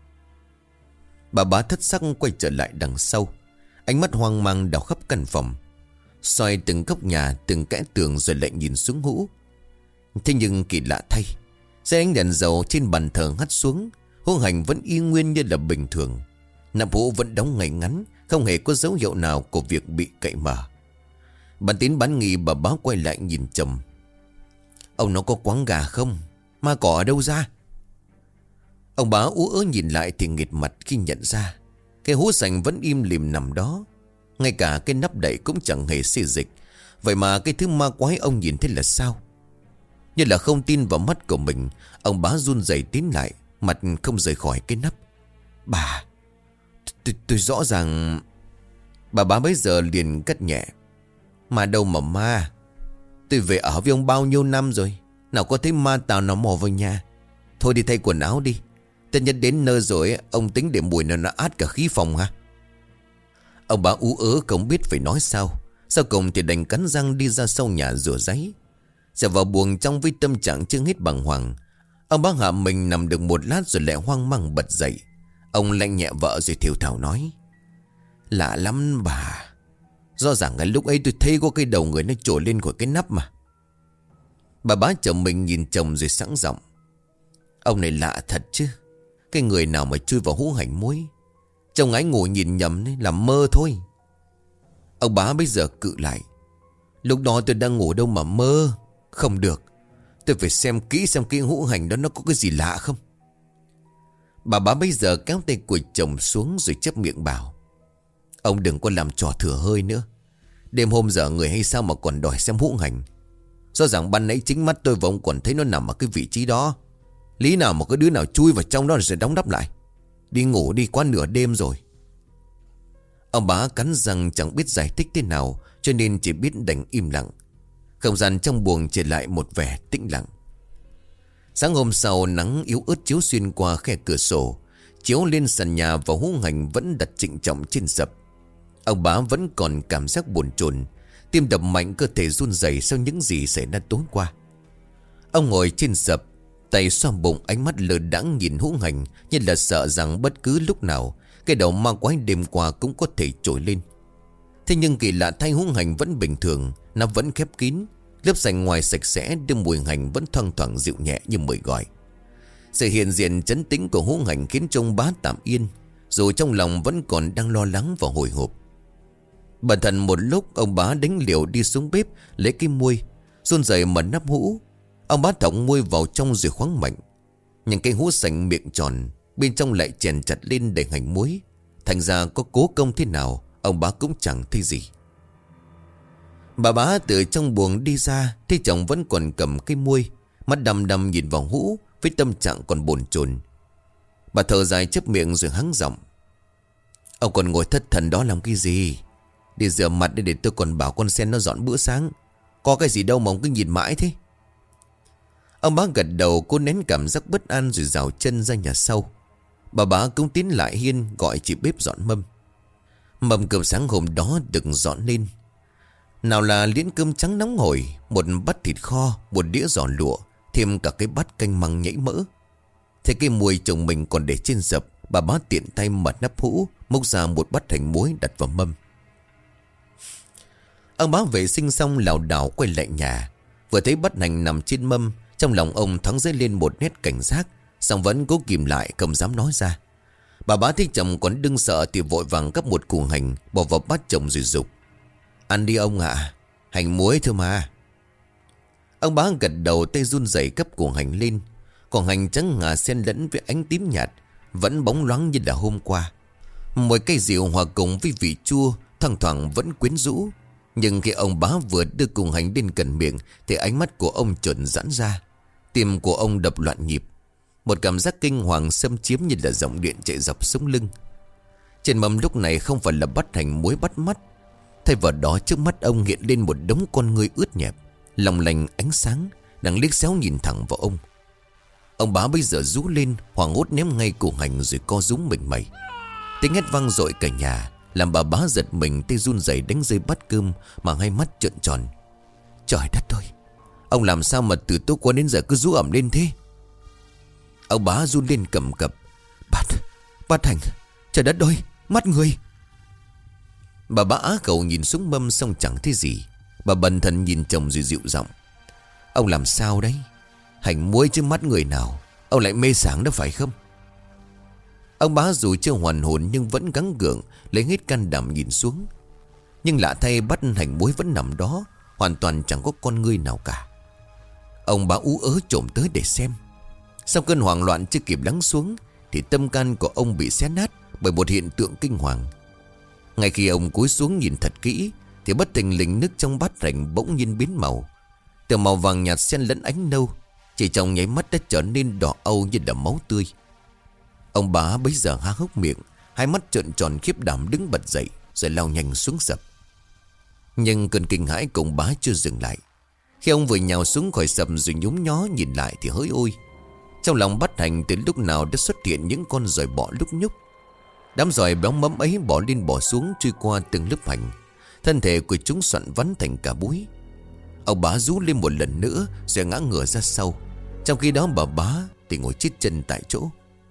Bà bá thất sắc quay trở lại đằng sau, ánh mắt hoang mang đảo khắp căn phòng, soi từng góc nhà, từng kẽ tường rồi lại nhìn xuống hũ. Thế nhưng kỳ lạ thay, dưới ánh đèn dầu trên bàn thờ hắt xuống, hũ hành vẫn y nguyên như là bình thường. Nắp hũ vẫn đóng ngay ngắn, không hề có dấu hiệu nào của việc bị cậy mở. Bán tín bán nghi bà bá quay lại nhìn chồng. Ông nó có quáng gà không? Ma cỏ ở đâu ra? Ông bá ú ớ nhìn lại thì nghệt mặt khi nhận ra cái hũ sành vẫn im lìm nằm đó. Ngay cả cái nắp đậy cũng chẳng hề xê dịch. Vậy mà cái thứ ma quái ông nhìn thấy là sao? Như là không tin vào mắt của mình, ông bá run rẩy tiến lại, mặt không rời khỏi cái nắp. Bà, tôi, tôi rõ ràng... Bà bá bấy giờ liền cất nhẹ. Mà đâu mà ma. Tôi về ở với ông bao nhiêu năm rồi, nào có thấy ma tào nó mò vào nhà. Thôi đi thay quần áo đi. Tất nhiên đến nơi rồi ông tính để mùi nó nó át cả khí phòng hả? Ông bá ú ớ không biết phải nói sao. Sau cùng thì đành cắn răng đi ra sau nhà rửa ráy. Trở vào buồng trong với tâm trạng chưa hết bàng hoàng. Ông bá hạ mình nằm được một lát rồi lại hoang mang bật dậy. Ông lạnh nhẹ vợ rồi thều thào nói. Lạ lắm bà. Rõ ràng cái lúc ấy tôi thấy có cái đầu người nó trồi lên khỏi cái nắp mà. Bà bá chồng mình nhìn chồng rồi sẵn giọng. Ông này lạ thật chứ. Cái người nào mà chui vào hũ hành muối. Chồng ấy ngồi nhìn nhầm ấy, làm mơ thôi. Ông bá bây giờ cự lại. Lúc đó tôi đang ngủ đâu mà mơ. Không được. Tôi phải xem kỹ xem cái hũ hành đó nó có cái gì lạ không. Bà bá bây giờ kéo tay của chồng xuống rồi chép miệng bảo. Ông đừng có làm trò thừa hơi nữa. Đêm hôm giờ người hay sao mà còn đòi xem hũ hành. Do rằng ban nãy chính mắt tôi và ông còn thấy nó nằm ở cái vị trí đó. Lý nào mà có đứa nào chui vào trong đó rồi đóng đắp lại. Đi ngủ đi, quá nửa đêm rồi. Ông bá cắn răng chẳng biết giải thích thế nào, cho nên chỉ biết đành im lặng. Không gian trong buồng trở lại một vẻ tĩnh lặng. Sáng hôm sau, nắng yếu ớt chiếu xuyên qua khe cửa sổ, chiếu lên sàn nhà và hú hành vẫn đặt trịnh trọng trên sập. Ông bá vẫn còn cảm giác bồn chồn, tim đập mạnh, cơ thể run rẩy sau những gì xảy ra tối qua. Ông ngồi trên sập, tay xoa bụng, ánh mắt lờ đãng nhìn hú hành, như là sợ rằng bất cứ lúc nào cái đầu ma quái đêm qua cũng có thể trồi lên. Thế nhưng kỳ lạ thay, hú hành vẫn bình thường, nó vẫn khép kín, lớp sành ngoài sạch sẽ, đưa mùi hành vẫn thoang thoảng dịu nhẹ như mời gọi. Sự hiện diện trấn tĩnh của hú hành khiến trông bá tạm yên, dù trong lòng vẫn còn đang lo lắng và hồi hộp. Bần thần một lúc, ông bá đánh liều đi xuống bếp lấy cái muôi, run rẩy mở nắp hũ. Ông bá thõng muôi vào trong rồi khoáng mạnh. Những cái hũ sành miệng tròn, bên trong lại chèn chặt lên đầy hành muối. Thành ra có cố công thế nào, ông bá cũng chẳng thấy gì. Bà bá từ trong buồng đi ra, thấy chồng vẫn còn cầm cái muôi, mắt đăm đăm nhìn vào hũ với tâm trạng còn bồn chồn. Bà thở dài chớp miệng rồi hắng giọng: Ông còn ngồi thất thần đó làm cái gì? Đi rửa mặt để, để tôi còn bảo con sen nó dọn bữa sáng. Có cái gì đâu mà ông cứ nhìn mãi thế. Ông bá gật đầu, cô nén cảm giác bất an rồi rào chân ra nhà sau. Bà bá cũng tiến lại hiên gọi chị bếp dọn mâm. Mâm cơm sáng hôm đó được dọn lên. Nào là liễn cơm trắng nóng hổi, một bát thịt kho, một đĩa giò lụa, thêm cả cái bát canh măng nhảy mỡ. Thế cái mùi chồng mình còn để trên sập, bà bá tiện tay mở nắp hũ, múc ra một bát hành muối đặt vào mâm. Ông bá vệ sinh xong lảo đảo quay lại nhà. Vừa thấy bát hành nằm trên mâm, trong lòng ông thoáng dấy lên một nét cảnh giác, song vẫn cố kìm lại không dám nói ra. Bà bá thấy chồng còn đương sợ thì vội vàng gắp một củ hành bỏ vào bát chồng rồi dục: Ăn đi ông ạ, hành muối thôi mà. Ông bá gật đầu, tay run rẩy gắp củ hành lên. Còn hành trắng ngà xen lẫn với ánh tím nhạt, vẫn bóng loáng như là hôm qua. Mùi cây rượu hòa cùng với vị chua thoang thoảng vẫn quyến rũ. Nhưng khi ông bá vừa đưa củ hành đến gần miệng thì ánh mắt của ông chợt giãn ra, tim của ông đập loạn nhịp. Một cảm giác kinh hoàng xâm chiếm như là dòng điện chạy dọc sống lưng. Trên mâm lúc này không phải là bát hành muối bắt mắt, thay vào đó trước mắt ông hiện lên một đống con ngươi ướt nhẹp, lòng lành ánh sáng, đang liếc xéo nhìn thẳng vào ông. Ông bá bây giờ rú lên, hoảng hốt ném ngay củ hành rồi co rúm mình mẩy. Tiếng hét vang dội cả nhà, làm bà bá giật mình, tay run rẩy đánh rơi bát cơm mà hai mắt trợn tròn. Trời đất ơi, ông làm sao mà từ tối qua đến giờ cứ rú ẩm lên thế? Ông bá run lên cầm cập: Bát, bát hành, trời đất ơi, mắt người. Bà bá á khẩu nhìn xuống mâm xong chẳng thấy gì. Bà bần thần nhìn chồng rồi dịu giọng: Ông làm sao đấy? Hành muối chứ mắt người nào, ông lại mê sảng đó phải không? Ông bá dù chưa hoàn hồn nhưng vẫn gắng gượng lấy hết can đảm nhìn xuống. Nhưng lạ thay, bát hành muối vẫn nằm đó, hoàn toàn chẳng có con ngươi nào cả. Ông bá ú ớ trộm tới để xem. Sau cơn hoảng loạn chưa kịp lắng xuống thì tâm can của ông bị xé nát bởi một hiện tượng kinh hoàng. Ngay khi ông cúi xuống nhìn thật kỹ thì bất thình lình nước trong bát hành bỗng nhiên biến màu, từ màu vàng nhạt xen lẫn ánh nâu, chỉ trong nháy mắt đã trở nên đỏ âu như là máu tươi. Ông bá bấy giờ há hốc miệng, hai mắt trợn tròn khiếp đảm đứng bật dậy rồi lao nhanh xuống sập. Nhưng cơn kinh hãi của ông bá chưa dừng lại. Khi ông vừa nhào xuống khỏi sập rồi nhúm nhó nhìn lại thì hỡi ôi, trong lòng bát hành từ lúc nào đã xuất hiện những con giòi bọ lúc nhúc. Đám giòi béo mẫm ấy bỏ lên bỏ xuống trôi qua từng lớp hành, thân thể của chúng xoặn vắn thành cả búi. Ông bá rú lên một lần nữa rồi ngã ngửa ra sau. Trong khi đó bà bá thì ngồi chết chân tại chỗ.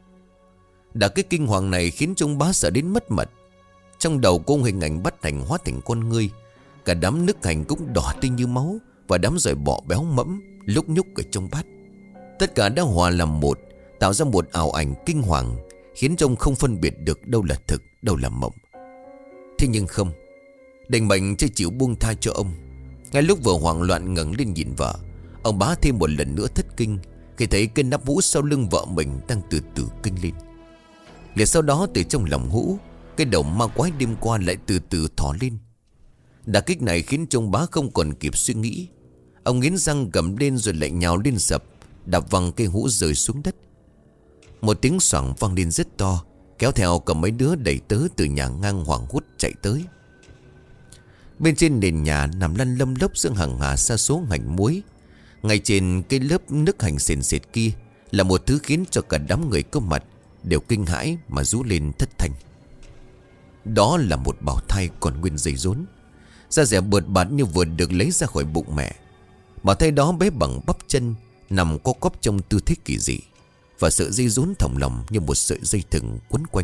Đã cái kinh hoàng này khiến cho ông bá sợ đến mất mật. Trong đầu cô hình ảnh bát hành hóa thành con ngươi, cả đám nước hành cũng đỏ tươi như máu, và đám giòi bọ béo mẫm lúc nhúc ở trong bát. Tất cả đã hòa làm một, tạo ra một ảo ảnh kinh hoàng, khiến trông không phân biệt được đâu là thực, đâu là mộng. Thế nhưng không, định mệnh chưa chịu buông tha cho ông. Ngay lúc vừa hoảng loạn ngẩng lên nhìn vợ, ông bá thêm một lần nữa thất kinh khi thấy cái nắp hũ sau lưng vợ mình đang từ từ kinh lên. Liền sau đó từ trong lòng hũ, cái đầu ma quái đêm qua lại từ từ thò lên. Đả kích này khiến cho ông bá không còn kịp suy nghĩ. Ông nghiến răng gầm lên rồi lại nhào lên sập, đạp văng cây hũ rơi xuống đất. Một tiếng xoảng vang lên rất to, kéo theo cả mấy đứa đầy tớ từ nhà ngang hoảng hốt chạy tới. Bên trên nền nhà nằm lăn lâm lốc giữa hàng hà sa số hành muối. Ngay trên cái lớp nước hành sền sệt kia là một thứ khiến cho cả đám người có mặt đều kinh hãi mà rú lên thất thanh. Đó là một bào thai còn nguyên dây rốn, da dẻ bợt bạt như vừa được lấy ra khỏi bụng mẹ. Bào thai đó bé bằng bắp chân, nằm co quắp trong tư thế kỳ dị, và sợi dây rốn thòng lòng như một sợi dây thừng quấn quanh.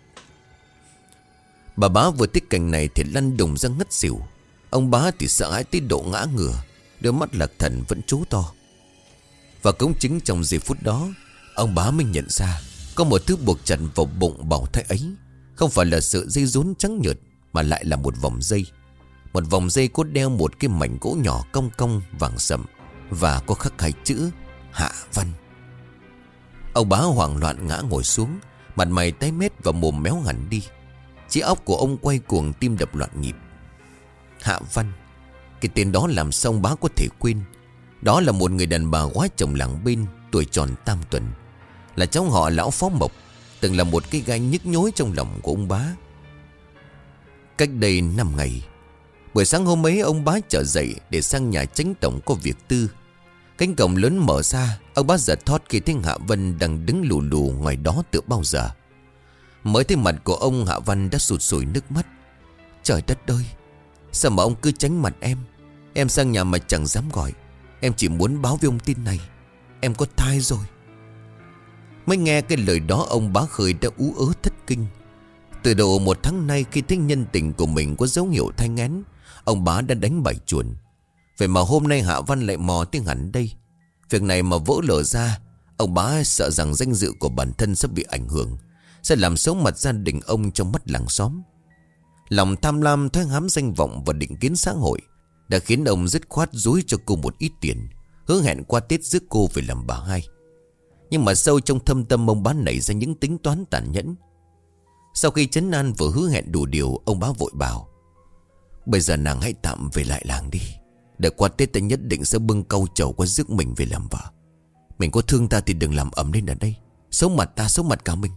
Bà bá vừa thấy cảnh này thì lăn đùng ra ngất xỉu. Ông bá thì sợ hãi tới độ ngã ngửa, đôi mắt lạc thần vẫn trố to. Và cũng chính trong giây phút đó, ông bá mới nhận ra có một thứ buộc chặt vào bụng bào thai ấy không phải là sợi dây rốn trắng nhợt, mà lại là một vòng dây. Một vòng dây có đeo một cái mảnh gỗ nhỏ cong cong vàng sậm, và có khắc hai chữ Hạ Văn. Ông bá hoảng loạn ngã ngồi xuống, mặt mày tái mét và mồm méo hẳn đi. Chiếc óc của ông quay cuồng, tim đập loạn nhịp. Hạ Văn, cái tên đó làm sao ông bá có thể quên. Đó là một người đàn bà quá chồng làng bên, tuổi tròn tam tuần, là cháu họ lão Phó Mộc, từng là một cái gai nhức nhối trong lòng của ông bá. Cách đây năm ngày, buổi sáng hôm ấy ông bá trở dậy để sang nhà chánh tổng có việc tư. Cánh cổng lớn mở ra, ông bá giật thót khi thấy Hạ Văn đang đứng lù lù ngoài đó từ bao giờ. Mới thấy mặt của ông, Hạ Văn đã sụt sùi nước mắt. Trời đất ơi, sao mà ông cứ tránh mặt em? Em sang nhà mà chẳng dám gọi. Em chỉ muốn báo với ông tin này, em có thai rồi. Mới nghe cái lời đó, ông bá Khơi đã ú ớ thất kinh. Từ độ một tháng nay, khi thấy nhân tình của mình có dấu hiệu thai nghén, ông bá đã đánh bảy chuồn. Vậy mà hôm nay Hạ Văn lại mò tiếng hẳn đây. Việc này mà vỡ lở ra, ông bá sợ rằng danh dự của bản thân sẽ bị ảnh hưởng, sẽ làm xấu mặt gia đình ông trong mắt làng xóm. Lòng tham lam, thoái hám danh vọng và định kiến xã hội đã khiến ông dứt khoát dối cho cô một ít tiền, hứa hẹn qua Tết rước cô về làm bà hai. Nhưng mà sâu trong thâm tâm ông bá nảy ra những tính toán tàn nhẫn. Sau khi trấn an vừa hứa hẹn đủ điều, ông bá vội bảo: bây giờ nàng hãy tạm về lại làng đi. Để qua Tết ta nhất định sẽ bưng cau trầu qua rước mình về làm vợ. Mình có thương ta thì đừng làm ẩm lên ở đây. Xấu mặt ta, xấu mặt cả mình.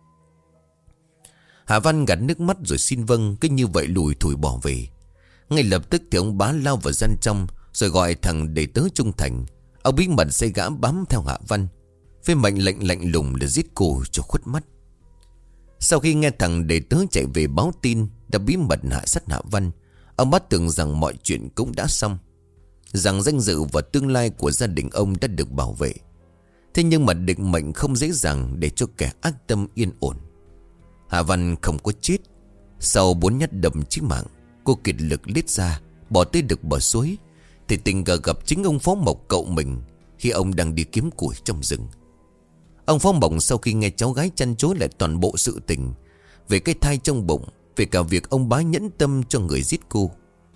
Hạ Văn gạt nước mắt rồi xin vâng, cứ như vậy lùi thủi bỏ về. Ngay lập tức thì ông bá lao vào gian trong, rồi gọi thằng đầy tớ trung thành. Ông bí mật xây gã bám theo Hạ Văn, với mệnh lệnh lạnh lùng là giết cô cho khuất mắt. Sau khi nghe thằng đầy tớ chạy về báo tin đã bí mật hạ sát Hạ Văn, ông bá tưởng rằng mọi chuyện cũng đã xong, rằng danh dự và tương lai của gia đình ông đã được bảo vệ. Thế nhưng mà định mệnh không dễ dàng để cho kẻ ác tâm yên ổn. Hạ Văn không có chết. Sau bốn nhát đâm chí mạng, cô kiệt lực lết ra, bỏ tới được bờ suối, thì tình cờ gặp chính ông Phó Mộc cậu mình khi ông đang đi kiếm củi trong rừng. Ông Phó Mộc sau khi nghe cháu gái chăn chối lại toàn bộ sự tình về cái thai trong bụng, về cả việc ông bá nhẫn tâm cho người giết cô.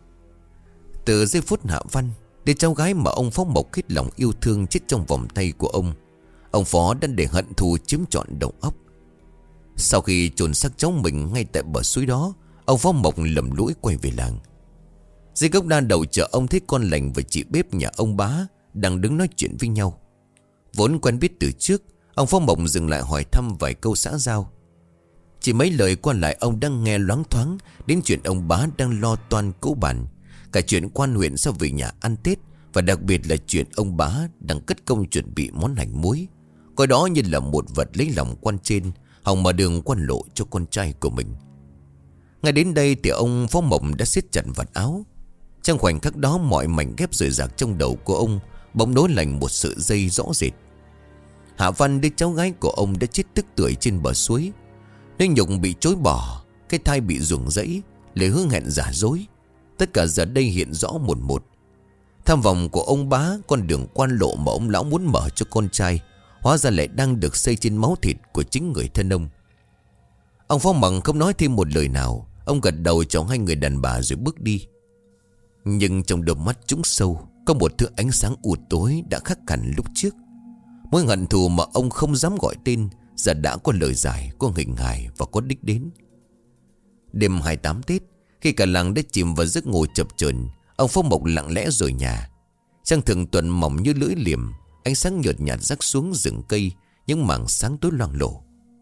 Từ giây phút Hạ Văn, đứa cháu gái mà ông Phó Mộc hết lòng yêu thương chết trong vòng tay của ông, ông Phó đã để hận thù chiếm trọn đầu óc. Sau khi chôn xác cháu mình ngay tại bờ suối đó, ông Phó Mộc lầm lũi quay về làng. Dưới gốc đa đầu chợ, ông thấy con lành và chị bếp nhà ông bá đang đứng nói chuyện với nhau. Vốn quen biết từ trước, ông Phó Mộc dừng lại hỏi thăm vài câu xã giao. Chỉ mấy lời qua lại, ông đang nghe loáng thoáng đến chuyện ông bá đang lo toan cỗ bàn, cả chuyện quan huyện sau về nhà ăn Tết, và đặc biệt là chuyện ông bá đang cất công chuẩn bị món hành muối, coi đó như là một vật lấy lòng quan trên, hòng mở đường quan lộ cho con trai của mình. Ngay đến đây thì ông Phó Mộc đã siết chặt vạt áo. Trong khoảnh khắc đó, mọi mảnh ghép rời rạc trong đầu của ông bỗng nối lành một sợi dây rõ rệt. Hạ Văn, đứa cháu gái của ông, đã chết tức tưởi trên bờ suối. Nơi nhục bị chối bỏ, cái thai bị ruồng rẫy, lời hứa hẹn giả dối, tất cả giờ đây hiện rõ một một. Tham vọng của ông bá, con đường quan lộ mà ông lão muốn mở cho con trai, hóa ra lại đang được xây trên máu thịt của chính người thân ông. Ông Phó Mộc không nói thêm một lời nào. Ông gật đầu chào hai người đàn bà rồi bước đi. Nhưng trong đôi mắt trũng sâu có một thứ ánh sáng u tối đã khác hẳn lúc trước. Mối hận thù mà ông không dám gọi tên giờ đã có lời giải, có hình hài và có đích đến. Đêm hai mươi tám Tết, khi cả làng đã chìm vào giấc ngủ chập chờn, ông Phó Mộc lặng lẽ rời nhà. Trăng thường tuần mỏng như lưỡi liềm, ánh sáng nhợt nhạt rắc xuống rừng cây, những mảng sáng tối loang lổ.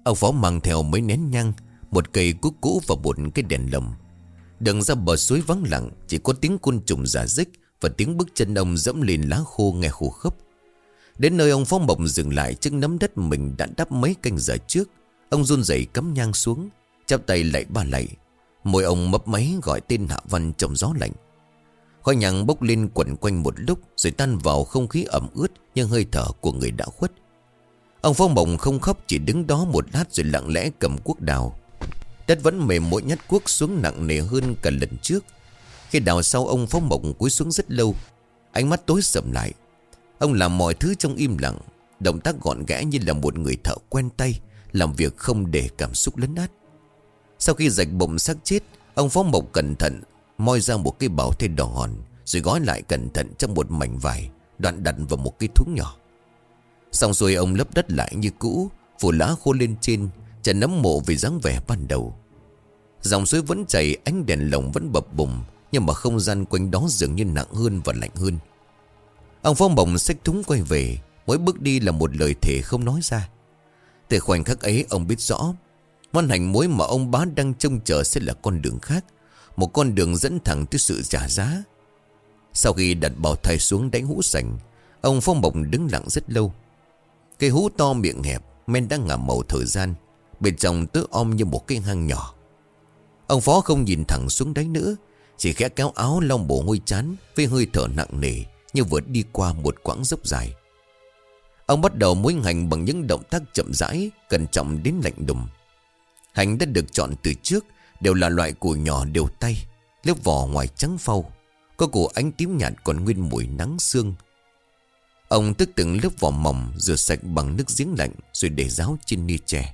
Ông Phó mang theo mấy nén nhang, một cây cuốc cũ và một cái đèn lồng. Đường ra bờ suối vắng lặng, chỉ có tiếng côn trùng rả rích và tiếng bước chân ông dẫm lên lá khô nghe khô khốc. Đến nơi ông Phó Mộc dừng lại trước nấm đất mình đã đắp mấy canh giờ trước. Ông run rẩy cắm nhang xuống, chắp tay lạy ba lạy. Môi ông mấp máy gọi tên Hạ Văn trong gió lạnh. Khói nhang bốc lên quẩn quanh một lúc rồi tan vào không khí ẩm ướt nhưng hơi thở của người đã khuất. Ông Phó Mộc không khóc, chỉ đứng đó một lát rồi lặng lẽ cầm cuốc đào. Đất vẫn mềm, mỗi nhát cuốc xuống nặng nề hơn cả lần trước. Khi đào sau, ông Phó Mộc cúi xuống rất lâu. Ánh mắt tối sầm lại. Ông làm mọi thứ trong im lặng, động tác gọn gẽ như là một người thợ quen tay, làm việc không để cảm xúc lấn át. Sau khi rạch bụng xác chết, ông Phó Mộc cẩn thận moi ra một cái bào thây đỏ hòn, rồi gói lại cẩn thận trong một mảnh vải, đoạn đặt vào một cái thúng nhỏ. Xong xuôi, ông lấp đất lại như cũ, phủ lá khô lên trên, chả nấm mộ về dáng vẻ ban đầu. Dòng suối vẫn chảy, ánh đèn lồng vẫn bập bùng, nhưng mà không gian quanh đó dường như nặng hơn và lạnh hơn. Ông Phó Mộc xách thúng quay về, mỗi bước đi là một lời thề không nói ra. Từ khoảnh khắc ấy, ông biết rõ món hành muối mà ông Bá đang trông chờ sẽ là con đường khác, một con đường dẫn thẳng tới sự trả giá. Sau khi đặt bào thai xuống đáy hũ sành, ông Phó Mộc đứng lặng rất lâu. Cây hũ to miệng hẹp, men đã ngả màu thời gian, bên trong tứ om như một cái hang nhỏ. Ông Phó không nhìn thẳng xuống đáy nữa, chỉ khẽ kéo áo lau mồ hôi chán với hơi thở nặng nề như vừa đi qua một quãng dốc dài. Ông bắt đầu muối hành bằng những động tác chậm rãi, cẩn trọng đến lạnh đùng. Hành đã được chọn từ trước, đều là loại củ nhỏ đều tay, lớp vỏ ngoài trắng phau, có củ ánh tím nhạt còn nguyên mùi nắng sương. Ông tước từng lớp vỏ mỏng, rửa sạch bằng nước giếng lạnh rồi để ráo trên ni chè.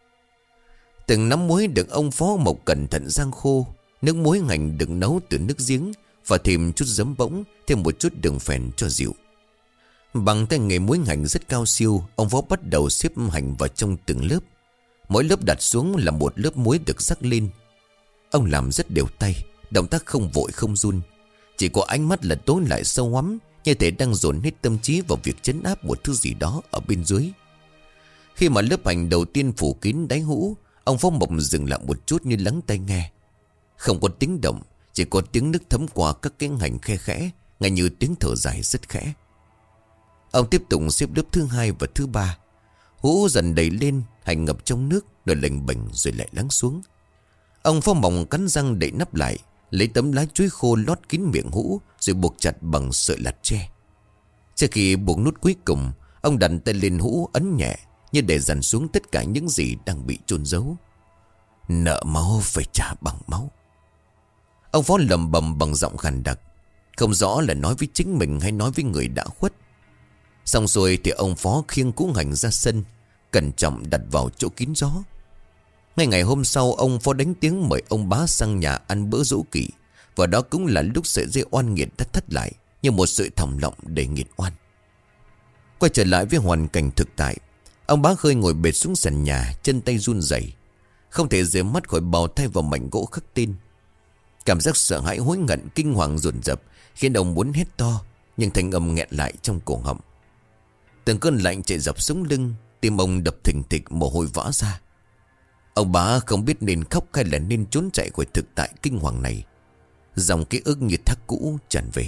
Từng nắm muối được ông Phó Mộc cẩn thận rang khô. Nước muối hành được nấu từ nước giếng và thêm chút giấm bỗng, thêm một chút đường phèn cho dịu. Bằng tay nghề muối hành rất cao siêu, ông Phó bắt đầu xếp hành vào trong từng lớp. Mỗi lớp đặt xuống là một lớp muối được rắc lên. Ông làm rất đều tay, động tác không vội không run. Chỉ có ánh mắt là tối lại sâu hoắm, như thể đang dồn hết tâm trí vào việc trấn áp một thứ gì đó ở bên dưới. Khi mà lớp hành đầu tiên phủ kín đáy hũ, ông Phó Mộc dừng lại một chút như lắng tai nghe. Không có tiếng động, chỉ có tiếng nước thấm qua các cái hành khe khẽ, ngay như tiếng thở dài rất khẽ. Ông tiếp tục xếp lớp thứ hai và thứ ba. Hũ dần đầy lên, hành ngập trong nước, rồi lềnh bềnh rồi lại lắng xuống. Ông Phó Mộc cắn răng đậy nắp lại, lấy tấm lá chuối khô lót kín miệng hũ, rồi buộc chặt bằng sợi lạt tre. Trước khi buộc nút cuối cùng, ông đặt tay lên hũ ấn nhẹ, như để dằn xuống tất cả những gì đang bị chôn giấu. Nợ máu phải trả bằng máu. Ông Phó lầm bầm bằng giọng khàn đặc, không rõ là nói với chính mình hay nói với người đã khuất. Xong rồi thì ông Phó khiêng củ hành ra sân, cẩn trọng đặt vào chỗ kín gió. Ngay ngày hôm sau, ông Phó đánh tiếng mời ông Bá sang nhà ăn bữa giỗ kỵ. Và đó cũng là lúc sợi dây oan nghiệt đã thất lại, như một sự thòng lọng để nghiệt oan. Quay trở lại với hoàn cảnh thực tại, ông Bá Khơi ngồi bệt xuống sàn nhà, chân tay run rẩy, không thể rời mắt khỏi bào thai vào mảnh gỗ khắc tên. Cảm giác sợ hãi, hối hận, kinh hoàng dồn dập khiến ông muốn hét to, nhưng thanh âm nghẹn lại trong cổ họng. Từng cơn lạnh chạy dọc sống lưng, tim ông đập thình thịch, mồ hôi vã ra. Ông Bá không biết nên khóc hay là nên trốn chạy khỏi thực tại kinh hoàng này. Dòng ký ức như thác cũ tràn về.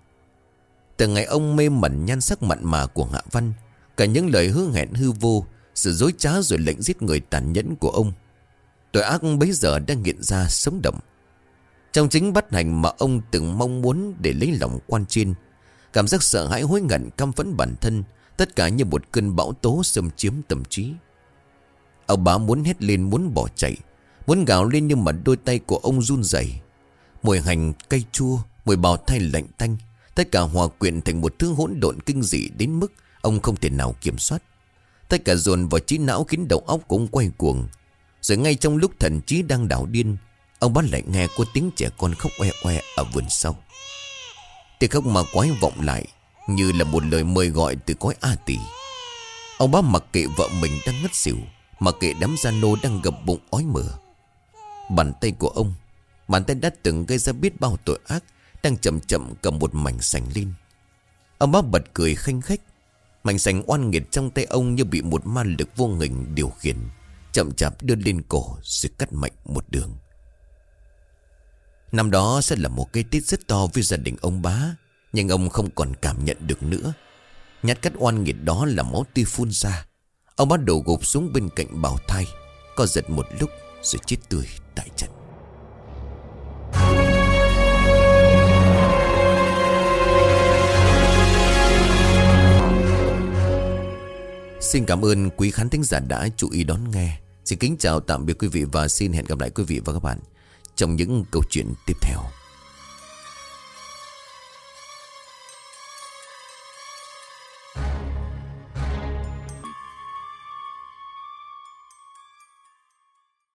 Từ ngày ông mê mẩn nhan sắc mặn mà của Hạ Văn, cả những lời hứa hẹn hư vô, sự dối trá rồi lệnh giết người tàn nhẫn của ông, tội ác bấy giờ đang hiện ra sống động. Trong chính bất hạnh mà ông từng mong muốn để lấy lòng quan trên, cảm giác sợ hãi, hối hận, căm phẫn bản thân, tất cả như một cơn bão tố xâm chiếm tâm trí. Ông Bá muốn hét lên, muốn bỏ chạy, muốn gào lên, nhưng mà đôi tay của ông run rẩy. Mùi hành cay chua, mùi bào thai lạnh tanh, tất cả hòa quyện thành một thứ hỗn độn kinh dị đến mức ông không thể nào kiểm soát. Tất cả dồn vào trí não khiến đầu óc của ông quay cuồng. Rồi ngay trong lúc thần trí đang đảo điên, ông Bá lại nghe có tiếng trẻ con khóc oe oe ở vườn sau. Tiếng khóc ma quái vọng lại như là một lời mời gọi từ cõi A Tỳ. Ông Bá mặc kệ vợ mình đang ngất xỉu, mặc kệ đám gia nô đang gập bụng ói mửa. Bàn tay của ông, bàn tay đã từng gây ra biết bao tội ác, đang chậm chậm cầm một mảnh sành lên. Ông Bá bật cười khanh khách. Mảnh sành oan nghiệt trong tay ông như bị một ma lực vô hình điều khiển, chậm chạp đưa lên cổ rồi cắt mạnh một đường. Năm đó sẽ là một cái Tết rất to với gia đình ông bá, nhưng ông không còn cảm nhận được nữa. Nhát cắt oan nghiệt đó là máu tươi phun ra. Ông bắt đầu gục xuống bên cạnh bào thai, co giật một lúc rồi chết tươi tại trận. Xin cảm ơn quý khán thính giả đã chú ý đón nghe. Xin kính chào tạm biệt quý vị và xin hẹn gặp lại quý vị và các bạn trong những câu chuyện tiếp theo.